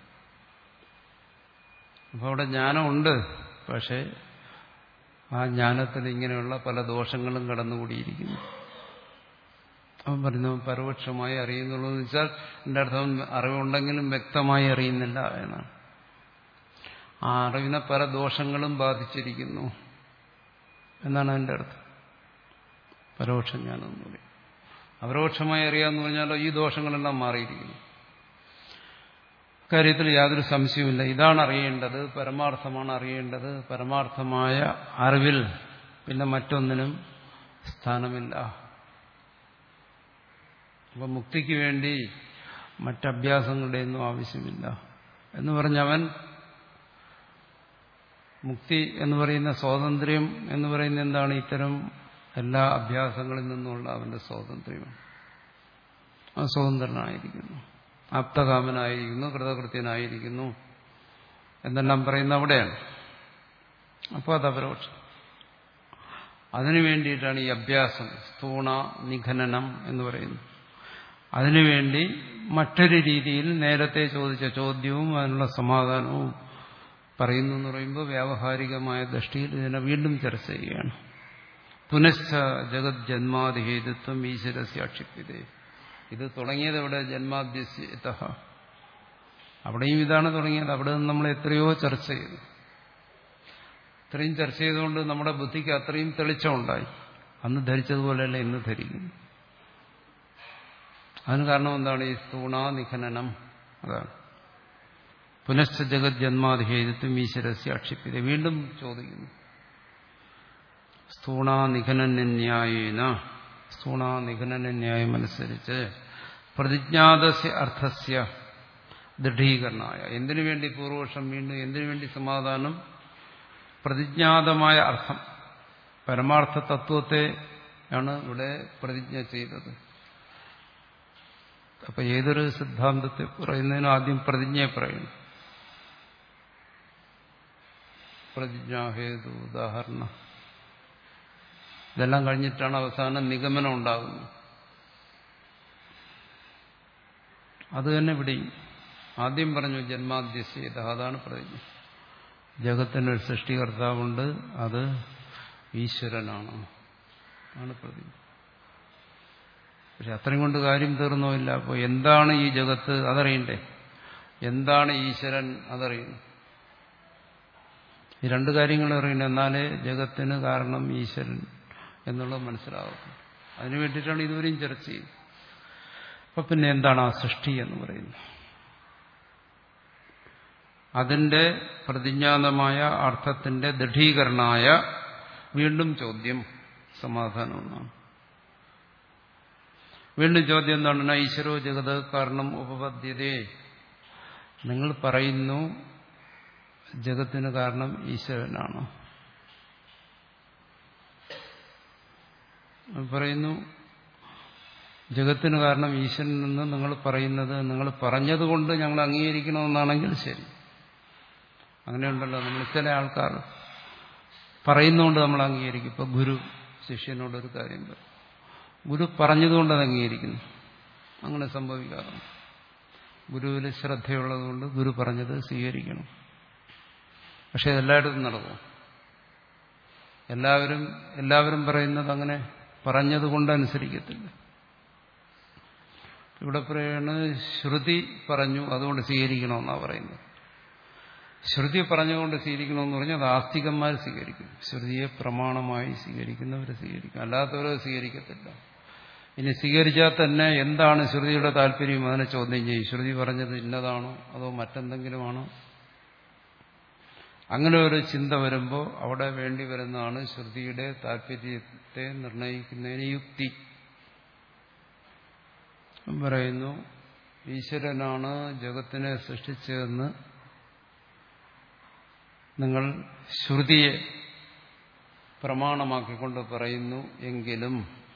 അപ്പോൾ അവിടെ ജ്ഞാനമുണ്ട്, പക്ഷേ ആ ജ്ഞാനത്തിൽ ഇങ്ങനെയുള്ള പല ദോഷങ്ങളും കടന്നുകൂടിയിരിക്കുന്നു. അവൻ പറയുന്നു പരോക്ഷമായി അറിയുന്നുള്ളൂ എന്ന് വെച്ചാൽ എൻ്റെ അർത്ഥം അറിവുണ്ടെങ്കിലും വ്യക്തമായി അറിയുന്നില്ല എന്നാണ്. ആ അറിവിനെ പല ദോഷങ്ങളും ബാധിച്ചിരിക്കുന്നു എന്നാണ് എൻ്റെ അർത്ഥം. പരോക്ഷം ജ്ഞാനം പറയും. അപരോക്ഷമായി അറിയാമെന്ന് പറഞ്ഞാലോ ഈ ദോഷങ്ങളെല്ലാം മാറിയിരിക്കുന്നു. കാര്യത്തിൽ യാതൊരു സംശയവുമില്ല. ഇതാണ് അറിയേണ്ടത്, പരമാർത്ഥമാണ് അറിയേണ്ടത്. പരമാർത്ഥമായ അറിവിൽ പിന്നെ മറ്റൊന്നിനും സ്ഥാനമില്ല. അപ്പൊ മുക്തിക്ക് വേണ്ടി മറ്റഭ്യാസങ്ങളുടെയൊന്നും ആവശ്യമില്ല എന്ന് പറഞ്ഞവൻ മുക്തി എന്ന് പറയുന്ന സ്വാതന്ത്ര്യം എന്ന് പറയുന്ന എന്താണ്? ഇത്തരം എല്ലാ അഭ്യാസങ്ങളിൽ നിന്നുള്ള അവന്റെ സ്വാതന്ത്ര്യമാണ്. അവൻ സ്വതന്ത്രനായിരിക്കുന്നു, ആപ്തകാമനായിരിക്കുന്നു, കൃതകൃത്യനായിരിക്കുന്നു എന്നെല്ലാം പറയുന്ന അവിടെയാണ്. അപ്പോൾ അത് അപരോക്ഷം. അതിനു വേണ്ടിയിട്ടാണ് ഈ അഭ്യാസം, സ്ഥൂണ നിഖനനം എന്ന് പറയുന്നത്. അതിനുവേണ്ടി മറ്റൊരു രീതിയിൽ നേരത്തെ ചോദിച്ച ചോദ്യവും അതിനുള്ള സമാധാനവും പറയുന്നു എന്ന് പറയുമ്പോൾ വ്യാവഹാരികമായ ദൃഷ്ടിയിൽ ഇതിനെ വീണ്ടും ചർച്ച ചെയ്യുകയാണ്. പുനശ്ച ജഗത് ജന്മാദിഹേതുത്വം ഈശ്വരസ്യ ആക്ഷിപ്യതേ. ഇത് തുടങ്ങിയത് എവിടെ? ജന്മാദ്യസ്യതഃ. അവിടെയും ഇതാണ് തുടങ്ങിയത്. അവിടെ നിന്ന് നമ്മൾ എത്രയോ ചർച്ച ചെയ്തു. ഇത്രയും ചർച്ച ചെയ്തുകൊണ്ട് നമ്മുടെ ബുദ്ധിക്ക് അത്രയും തെളിച്ചമുണ്ടായി. അന്ന് ധരിച്ചതുപോലെയല്ല ഇന്ന് ധരിക്കുന്നു. അതിന് കാരണം എന്താണ്? ഈ സ്ഥൂണ നിഖനനം. അതാണ് പുനശ്ച ജഗത് ജന്മാദിഹേതുത്വം ഈശ്വരസ്യ ആക്ഷിപ്യത. വീണ്ടും ചോദിക്കുന്നു. സ്ഥൂണ നിഖനന്യായേന, സ്ഥൂണ നിഖനന ന്യായം അനുസരിച്ച് പ്രതിജ്ഞാതസ്യ അർത്ഥസ്യ ദൃഢീകരണായ. എന്തിനു വേണ്ടി പൂർവപക്ഷം വീണ്ടും? എന്തിനു വേണ്ടി സമാധാനം? പ്രതിജ്ഞാതമായ അർത്ഥം, പരമാർത്ഥ തത്വത്തെ ആണ് ഇവിടെ പ്രതിജ്ഞ ചെയ്തത്. അപ്പൊ ഏതൊരു സിദ്ധാന്തത്തെ പറയുന്നതിനും ആദ്യം പ്രതിജ്ഞയെ പറയുന്നു. പ്രതിജ്ഞാഹേതു ഉദാഹരണം ഇതെല്ലാം കഴിഞ്ഞിട്ടാണ് അവസാനം നിഗമനം ഉണ്ടാകുന്നത്. അത് തന്നെ ഇവിടെയും ആദ്യം പറഞ്ഞു ജന്മാദ്യസ്യത. അതാണ് പ്രതിജ്ഞ. ജഗത്തിനൊരു സൃഷ്ടികർത്താവുണ്ട്, അത് ഈശ്വരനാണ്, ആണ് പ്രതിജ്ഞ. പക്ഷെ അത്രയും കൊണ്ട് കാര്യം തീർന്നുമില്ല. അപ്പോൾ എന്താണ് ഈ ജഗത്ത് അതറിയണ്ടേ? എന്താണ് ഈശ്വരൻ അതറിയണം. ഈ രണ്ട് കാര്യങ്ങൾ അറിയണം. എന്നാലേ ജഗത്തിന് കാരണം ഈശ്വരൻ എന്നുള്ളത് മനസ്സിലാകും. അതിനു വേണ്ടിയിട്ടാണ് ഇതുവരെയും ചർച്ച ചെയ്യുന്നത്. അപ്പൊ പിന്നെ എന്താണ് ആ സൃഷ്ടി എന്ന് പറയുന്നത്? അതിന്റെ പ്രതിജ്ഞാതമായ അർത്ഥത്തിന്റെ ദൃഢീകരണമായ വീണ്ടും ചോദ്യം, സമാധാനം എന്നാണ്. വീണ്ടും ചോദ്യം എന്താണ്? ഈശ്വരോ ജഗത് കാരണം ഉപപദ്ധ്യതേ. നിങ്ങൾ പറയുന്നു ജഗത്തിന് കാരണം ഈശ്വരനാണ്. പറയുന്നു ജഗത്തിന് കാരണം ഈശ്വരൻ എന്ന് നിങ്ങൾ പറയുന്നത്, നിങ്ങൾ പറഞ്ഞതുകൊണ്ട് ഞങ്ങൾ അംഗീകരിക്കണമെന്നാണെങ്കിൽ ശരി. അങ്ങനെയുണ്ടല്ലോ, നമ്മൾ ചില ആൾക്കാർ പറയുന്നതുകൊണ്ട് നമ്മൾ അംഗീകരിക്കും. ഇപ്പൊ ഗുരു ശിഷ്യനോടൊരു കാര്യം പറയും, ഗുരു പറഞ്ഞതുകൊണ്ട് അത് അംഗീകരിക്കുന്നു. അങ്ങനെ സംഭവിക്കാറുണ്ട്. ഗുരുവിൽ ശ്രദ്ധയുള്ളതുകൊണ്ട് ഗുരു പറഞ്ഞത് സ്വീകരിക്കണം. പക്ഷെ എല്ലായിടത്തും നടക്കും. എല്ലാവരും എല്ലാവരും പറയുന്നത് അങ്ങനെ പറഞ്ഞതുകൊണ്ട് അനുസരിക്കത്തില്ല. ഇവിടെ പറയുന്നത് ശ്രുതി പറഞ്ഞു അതുകൊണ്ട് സ്വീകരിക്കണമെന്നാണ് പറയുന്നത്. ശ്രുതി പറഞ്ഞുകൊണ്ട് സ്വീകരിക്കണമെന്ന് പറഞ്ഞാൽ അത് ആസ്തികന്മാർ സ്വീകരിക്കും. ശ്രുതിയെ പ്രമാണമായി സ്വീകരിക്കുന്നവർ സ്വീകരിക്കും, അല്ലാത്തവർ സ്വീകരിക്കത്തില്ല. ഇനി സ്വീകരിച്ചാൽ തന്നെ എന്താണ് ശ്രുതിയുടെ താല്പര്യം അതിനെ ചോദ്യം ചെയ്യും. ശ്രുതി പറഞ്ഞത് ഇന്നതാണോ അതോ മറ്റെന്തെങ്കിലുമാണോ? അങ്ങനെ ഒരു ചിന്ത വരുമ്പോൾ അവിടെ വേണ്ടി വരുന്നതാണ് ശ്രുതിയുടെ താല്പര്യത്തെ നിർണയിക്കുന്നതിന് യുക്തി. പറയുന്നു ഈശ്വരനാണ് ജഗത്തിനെ സൃഷ്ടിച്ചതെന്ന് നിങ്ങൾ ശ്രുതിയെ പ്രമാണമാക്കിക്കൊണ്ട് പറയുന്നു എങ്കിലും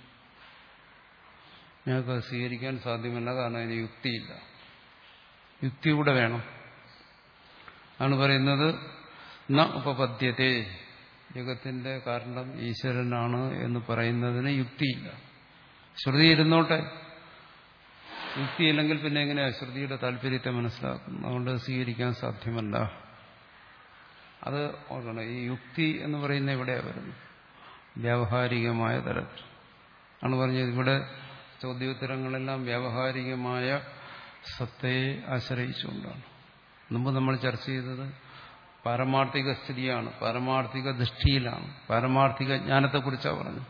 ഞങ്ങൾക്ക് സ്വീകരിക്കാൻ സാധ്യമല്ല. കാരണം അതിന് യുക്തിയില്ല. യുക്തി കൂടെ വേണം. ആണ് പറയുന്നത് ന ഉപപദ്ധ്യതേ. ജഗത്തിന്റെ കാരണം ഈശ്വരനാണ് എന്ന് പറയുന്നതിന് യുക്തിയില്ല. ശ്രുതി ഇരുന്നോട്ടെ, യുക്തിയില്ലെങ്കിൽ പിന്നെ എങ്ങനെയാ ശ്രുതിയുടെ താല്പര്യത്തെ മനസ്സിലാക്കുന്നത്? അതുകൊണ്ട് സ്വീകരിക്കാൻ സാധ്യമല്ല. അത് ഓർക്കണം. ഈ യുക്തി എന്ന് പറയുന്ന എവിടെയാണ് വരുന്നത്? വ്യാവഹാരികമായ തലത്തിൽ ആണ് പറഞ്ഞത്. ഇവിടെ ചോദ്യോത്തരങ്ങളെല്ലാം വ്യാവഹാരികമായ സത്തയെ ആശ്രയിച്ചുകൊണ്ടാണ്. മുമ്പ് നമ്മൾ ചർച്ച ചെയ്തത് പാരമാർത്ഥിക സ്ഥിതിയാണ്, പാരമാർത്ഥിക ദൃഷ്ടിയിലാണ്, പാരമാർത്ഥിക ജ്ഞാനത്തെക്കുറിച്ചാണ് പറഞ്ഞത്.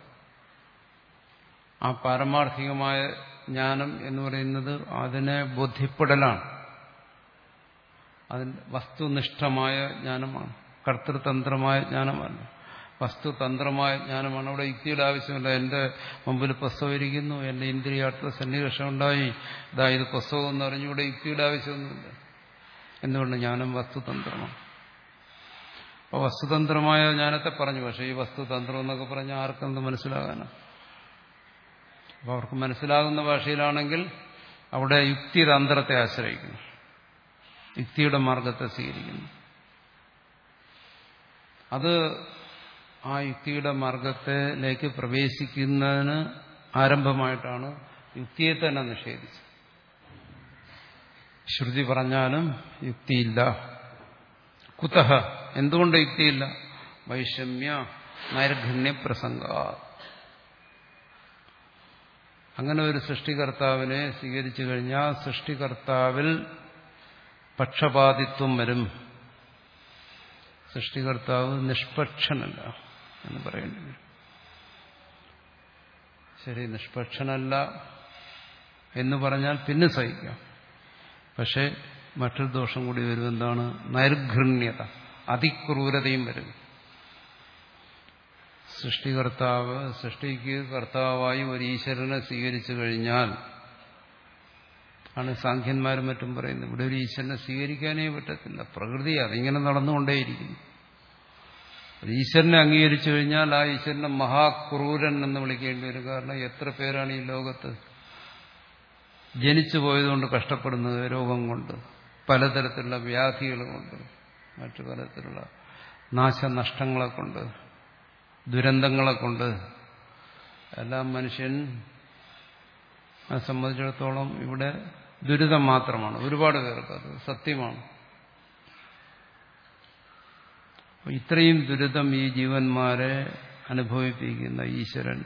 ആ പാരമാർത്ഥികമായ ജ്ഞാനം എന്ന് പറയുന്നത് അതിനെ ബോധ്യപ്പെടലാണ്, അതിന് വസ്തുനിഷ്ഠമായ ജ്ഞാനമാണ്, കർത്തൃതന്ത്രമായ ജ്ഞാനമല്ല, വസ്തുതന്ത്രമായ ജ്ഞാനമാണ്. അവിടെ യുക്തിയുടെ ആവശ്യമില്ല. എന്റെ മുമ്പിൽ പുസ്തകം ഇരിക്കുന്നു, എന്റെ ഇന്ദ്രിയാർത്ഥ സന്നിവേഷം ഉണ്ടായി, ഇതാ ഇത് പുസ്തകം എന്ന് പറഞ്ഞു. ഇവിടെ യുക്തിയുടെ ആവശ്യമൊന്നുമില്ല. എന്തുകൊണ്ട്? ജ്ഞാനം വസ്തുതന്ത്രമാണ്. അപ്പോൾ വസ്തുതന്ത്രമായ ജ്ഞാനത്തെ പറഞ്ഞു. പക്ഷേ ഈ വസ്തുതന്ത്രം എന്നൊക്കെ പറഞ്ഞാൽ ആർക്കെന്ത് മനസ്സിലാകാനാണ്? അപ്പോൾ അവർക്ക് മനസ്സിലാകുന്ന ഭാഷയിലാണെങ്കിൽ അവിടെ യുക്തിതന്ത്രത്തെ ആശ്രയിക്കുന്നു, യുക്തിയുടെ മാർഗത്തെ സ്വീകരിക്കുന്നു. അത് ആ യുക്തിയുടെ മാർഗത്തിലേക്ക് പ്രവേശിക്കുന്നതിന് ആരംഭമായിട്ടാണ് യുക്തിയെ തന്നെ നിഷേധിച്ചത്. ശ്രുതി പറഞ്ഞാലും യുക്തിയില്ല. കുതഹ, എന്തുകൊണ്ട് യുക്തിയില്ല? വൈഷമ്യ നൈർഘണ്യ പ്രസംഗ. അങ്ങനെ ഒരു സൃഷ്ടികർത്താവിനെ സ്വീകരിച്ചു കഴിഞ്ഞാൽ സൃഷ്ടികർത്താവിൽ പക്ഷപാതിത്വം വരും. സൃഷ്ടികർത്താവ് നിഷ്പക്ഷനല്ല എന്ന് പറയേണ്ടി വരും. ശരി, നിഷ്പക്ഷനല്ല എന്ന് പറഞ്ഞാൽ പിന്നെ സഹിക്കാം. പക്ഷെ മറ്റൊരു ദോഷം കൂടി വരും. എന്താണ്? നൈർഘൃണ്യത, അതിക്രൂരതയും വരും. സൃഷ്ടികർത്താവ് സൃഷ്ടിക്ക് കർത്താവായി ഒരു ഈശ്വരനെ സ്വീകരിച്ചു കഴിഞ്ഞാൽ ആണ് സാഖ്യന്മാരും മറ്റും പറയുന്നത്, ഇവിടെ ഒരു ഈശ്വരനെ സ്വീകരിക്കാനേ പറ്റത്തില്ല, പ്രകൃതി അതിങ്ങനെ നടന്നുകൊണ്ടേയിരിക്കുന്നു. ഈശ്വരനെ അംഗീകരിച്ചു കഴിഞ്ഞാൽ ആ ഈശ്വരനെ മഹാക്രൂരൻ എന്ന് വിളിക്കേണ്ടി വരും. കാരണം എത്ര പേരാണ് ഈ ലോകത്ത് ജനിച്ചു പോയതുകൊണ്ട് കഷ്ടപ്പെടുന്നത്, രോഗം കൊണ്ട്, പലതരത്തിലുള്ള വ്യാധികൾ കൊണ്ട്, മറ്റു പലതരത്തിലുള്ള നാശനഷ്ടങ്ങളെ കൊണ്ട്, ദുരന്തങ്ങളെ കൊണ്ട് എല്ലാം മനുഷ്യൻ സംബന്ധിച്ചിടത്തോളം ഇവിടെ ദുരിതം മാത്രമാണ്. ഒരുപാട് പേർക്ക് അത് സത്യമാണ്. ഇത്രയും ദുരിതം ഈ ജീവന്മാരെ അനുഭവിപ്പിക്കുന്ന ഈശ്വരൻ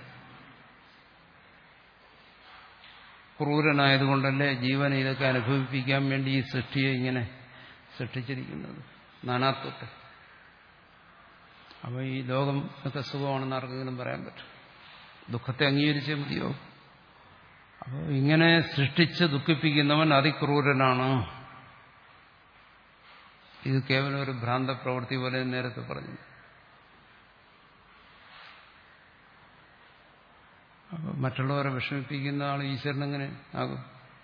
ക്രൂരനായതുകൊണ്ടല്ലേ ജീവനെ ഇതൊക്കെ അനുഭവിപ്പിക്കാൻ വേണ്ടി ഈ സൃഷ്ടിയെ ഇങ്ങനെ സൃഷ്ടിച്ചിരിക്കുന്നത്, നാനാത്വത്തെ. അപ്പോൾ ഈ ലോകം ഒക്കെ സുഖമാണെന്ന് ആർക്കെങ്കിലും പറയാൻ പറ്റും? ദുഃഖത്തെ അംഗീകരിച്ചേ മതിയോ? അപ്പോൾ ഇങ്ങനെ സൃഷ്ടിച്ച് ദുഃഖിപ്പിക്കുന്നവൻ അതിക്രൂരനാണ്. ഇത് കേവലം ഒരു ഭ്രാന്ത പ്രവൃത്തി പോലെ നേരത്തെ പറഞ്ഞു. അപ്പോൾ മറ്റുള്ളവരെ വിഷമിപ്പിക്കുന്ന ആൾ ഈശ്വരൻ എങ്ങനെ ആകും?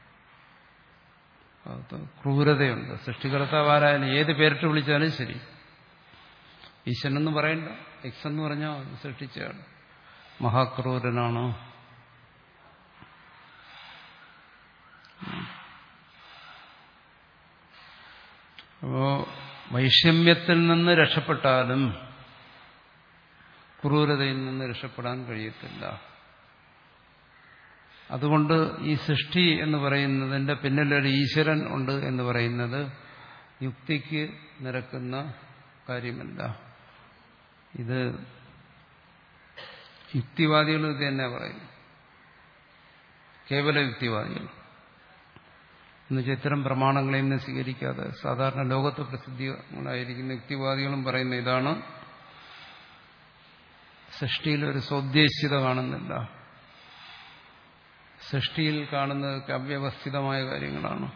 ക്രൂരതയുണ്ട്. സൃഷ്ടികർത്താവ് ആരായാലും ഏത് പേരിട്ട് വിളിച്ചാലും ശരി, ഈശ്വരനെന്ന് പറയണ്ട, എക്സ് എന്ന് പറഞ്ഞാൽ സൃഷ്ടിച്ചയാൾ മഹാക്രൂരനാണ്. അപ്പോ വൈഷമ്യത്തിൽ നിന്ന് രക്ഷപ്പെട്ടാലും ക്രൂരതയിൽ നിന്ന് രക്ഷപ്പെടാൻ കഴിയത്തില്ല. അതുകൊണ്ട് ഈ സൃഷ്ടി എന്ന് പറയുന്നതിന്റെ പിന്നിലൊരു ഈശ്വരൻ ഉണ്ട് എന്ന് പറയുന്നത് യുക്തിക്ക് നിരക്കുന്ന കാര്യമല്ല. ഇത് യുക്തിവാദികൾ ഇത് തന്നെ പറയുന്നു, കേവല യുക്തിവാദികൾ. എന്നുവെച്ചാൽ ഇത്തരം പ്രമാണങ്ങളെയൊന്നും സ്വീകരിക്കാതെ സാധാരണ ലോകത്ത് പ്രസിദ്ധികളായിരിക്കുന്ന യുക്തിവാദികളും പറയുന്ന ഇതാണ്: സൃഷ്ടിയിൽ ഒരു സ്വദ്ദേശ്യത കാണുന്നില്ല, സൃഷ്ടിയിൽ കാണുന്നത് അവ്യവസ്ഥിതമായ കാര്യങ്ങളാണ്.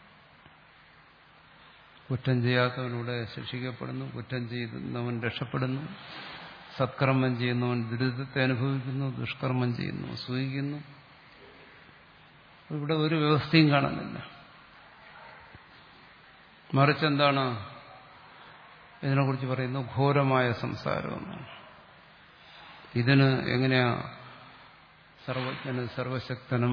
കുറ്റം ചെയ്യാത്തവനൂടെ ശിക്ഷിക്കപ്പെടുന്നു, കുറ്റം ചെയ്യുന്നവൻ രക്ഷപ്പെടുന്നു, സത്കർമ്മം ചെയ്യുന്നവൻ ദുരിതത്തെ അനുഭവിക്കുന്നു, ദുഷ്കർമ്മം ചെയ്യുന്നു സുഖിക്കുന്നു. ഇവിടെ ഒരു വ്യവസ്ഥയും കാണുന്നില്ല. മറിച്ച് എന്താണ് ഇതിനെക്കുറിച്ച് പറയുന്നു? ഘോരമായ സംസാരമെന്നാണ്. ഇതിന് എങ്ങനെയാ സർവജ്ഞനും സർവശക്തനും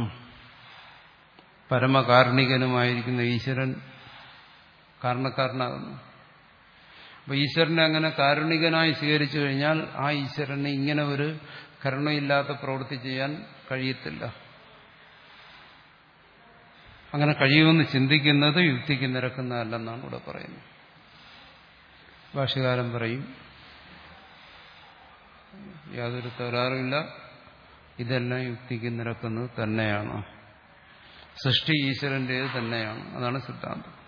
പരമകാരുണികനുമായിരിക്കുന്ന ഈശ്വരൻ കാരണക്കാരനാകുന്നു? അപ്പൊ ഈശ്വരനെ അങ്ങനെ കാരുണികനായി സ്വീകരിച്ചു കഴിഞ്ഞാൽ ആ ഈശ്വരന് ഇങ്ങനെ ഒരു കരുണയില്ലാത്ത പ്രവൃത്തി ചെയ്യാൻ കഴിയത്തില്ല. അങ്ങനെ കഴിയുമെന്ന് ചിന്തിക്കുന്നത് യുക്തിക്ക് നിരക്കുന്നതല്ലെന്നാണ് ഇവിടെ പറയുന്നത്. ഭാഷ്യകാരൻ പറയും യാതൊരു തകരാറുമില്ല, ഇതെല്ലാം യുക്തിക്ക് നിരക്കുന്നത് തന്നെയാണ്. സൃഷ്ടി ഈശ്വരൻ്റേത് തന്നെയാണ്. അതാണ് സിദ്ധാന്തം.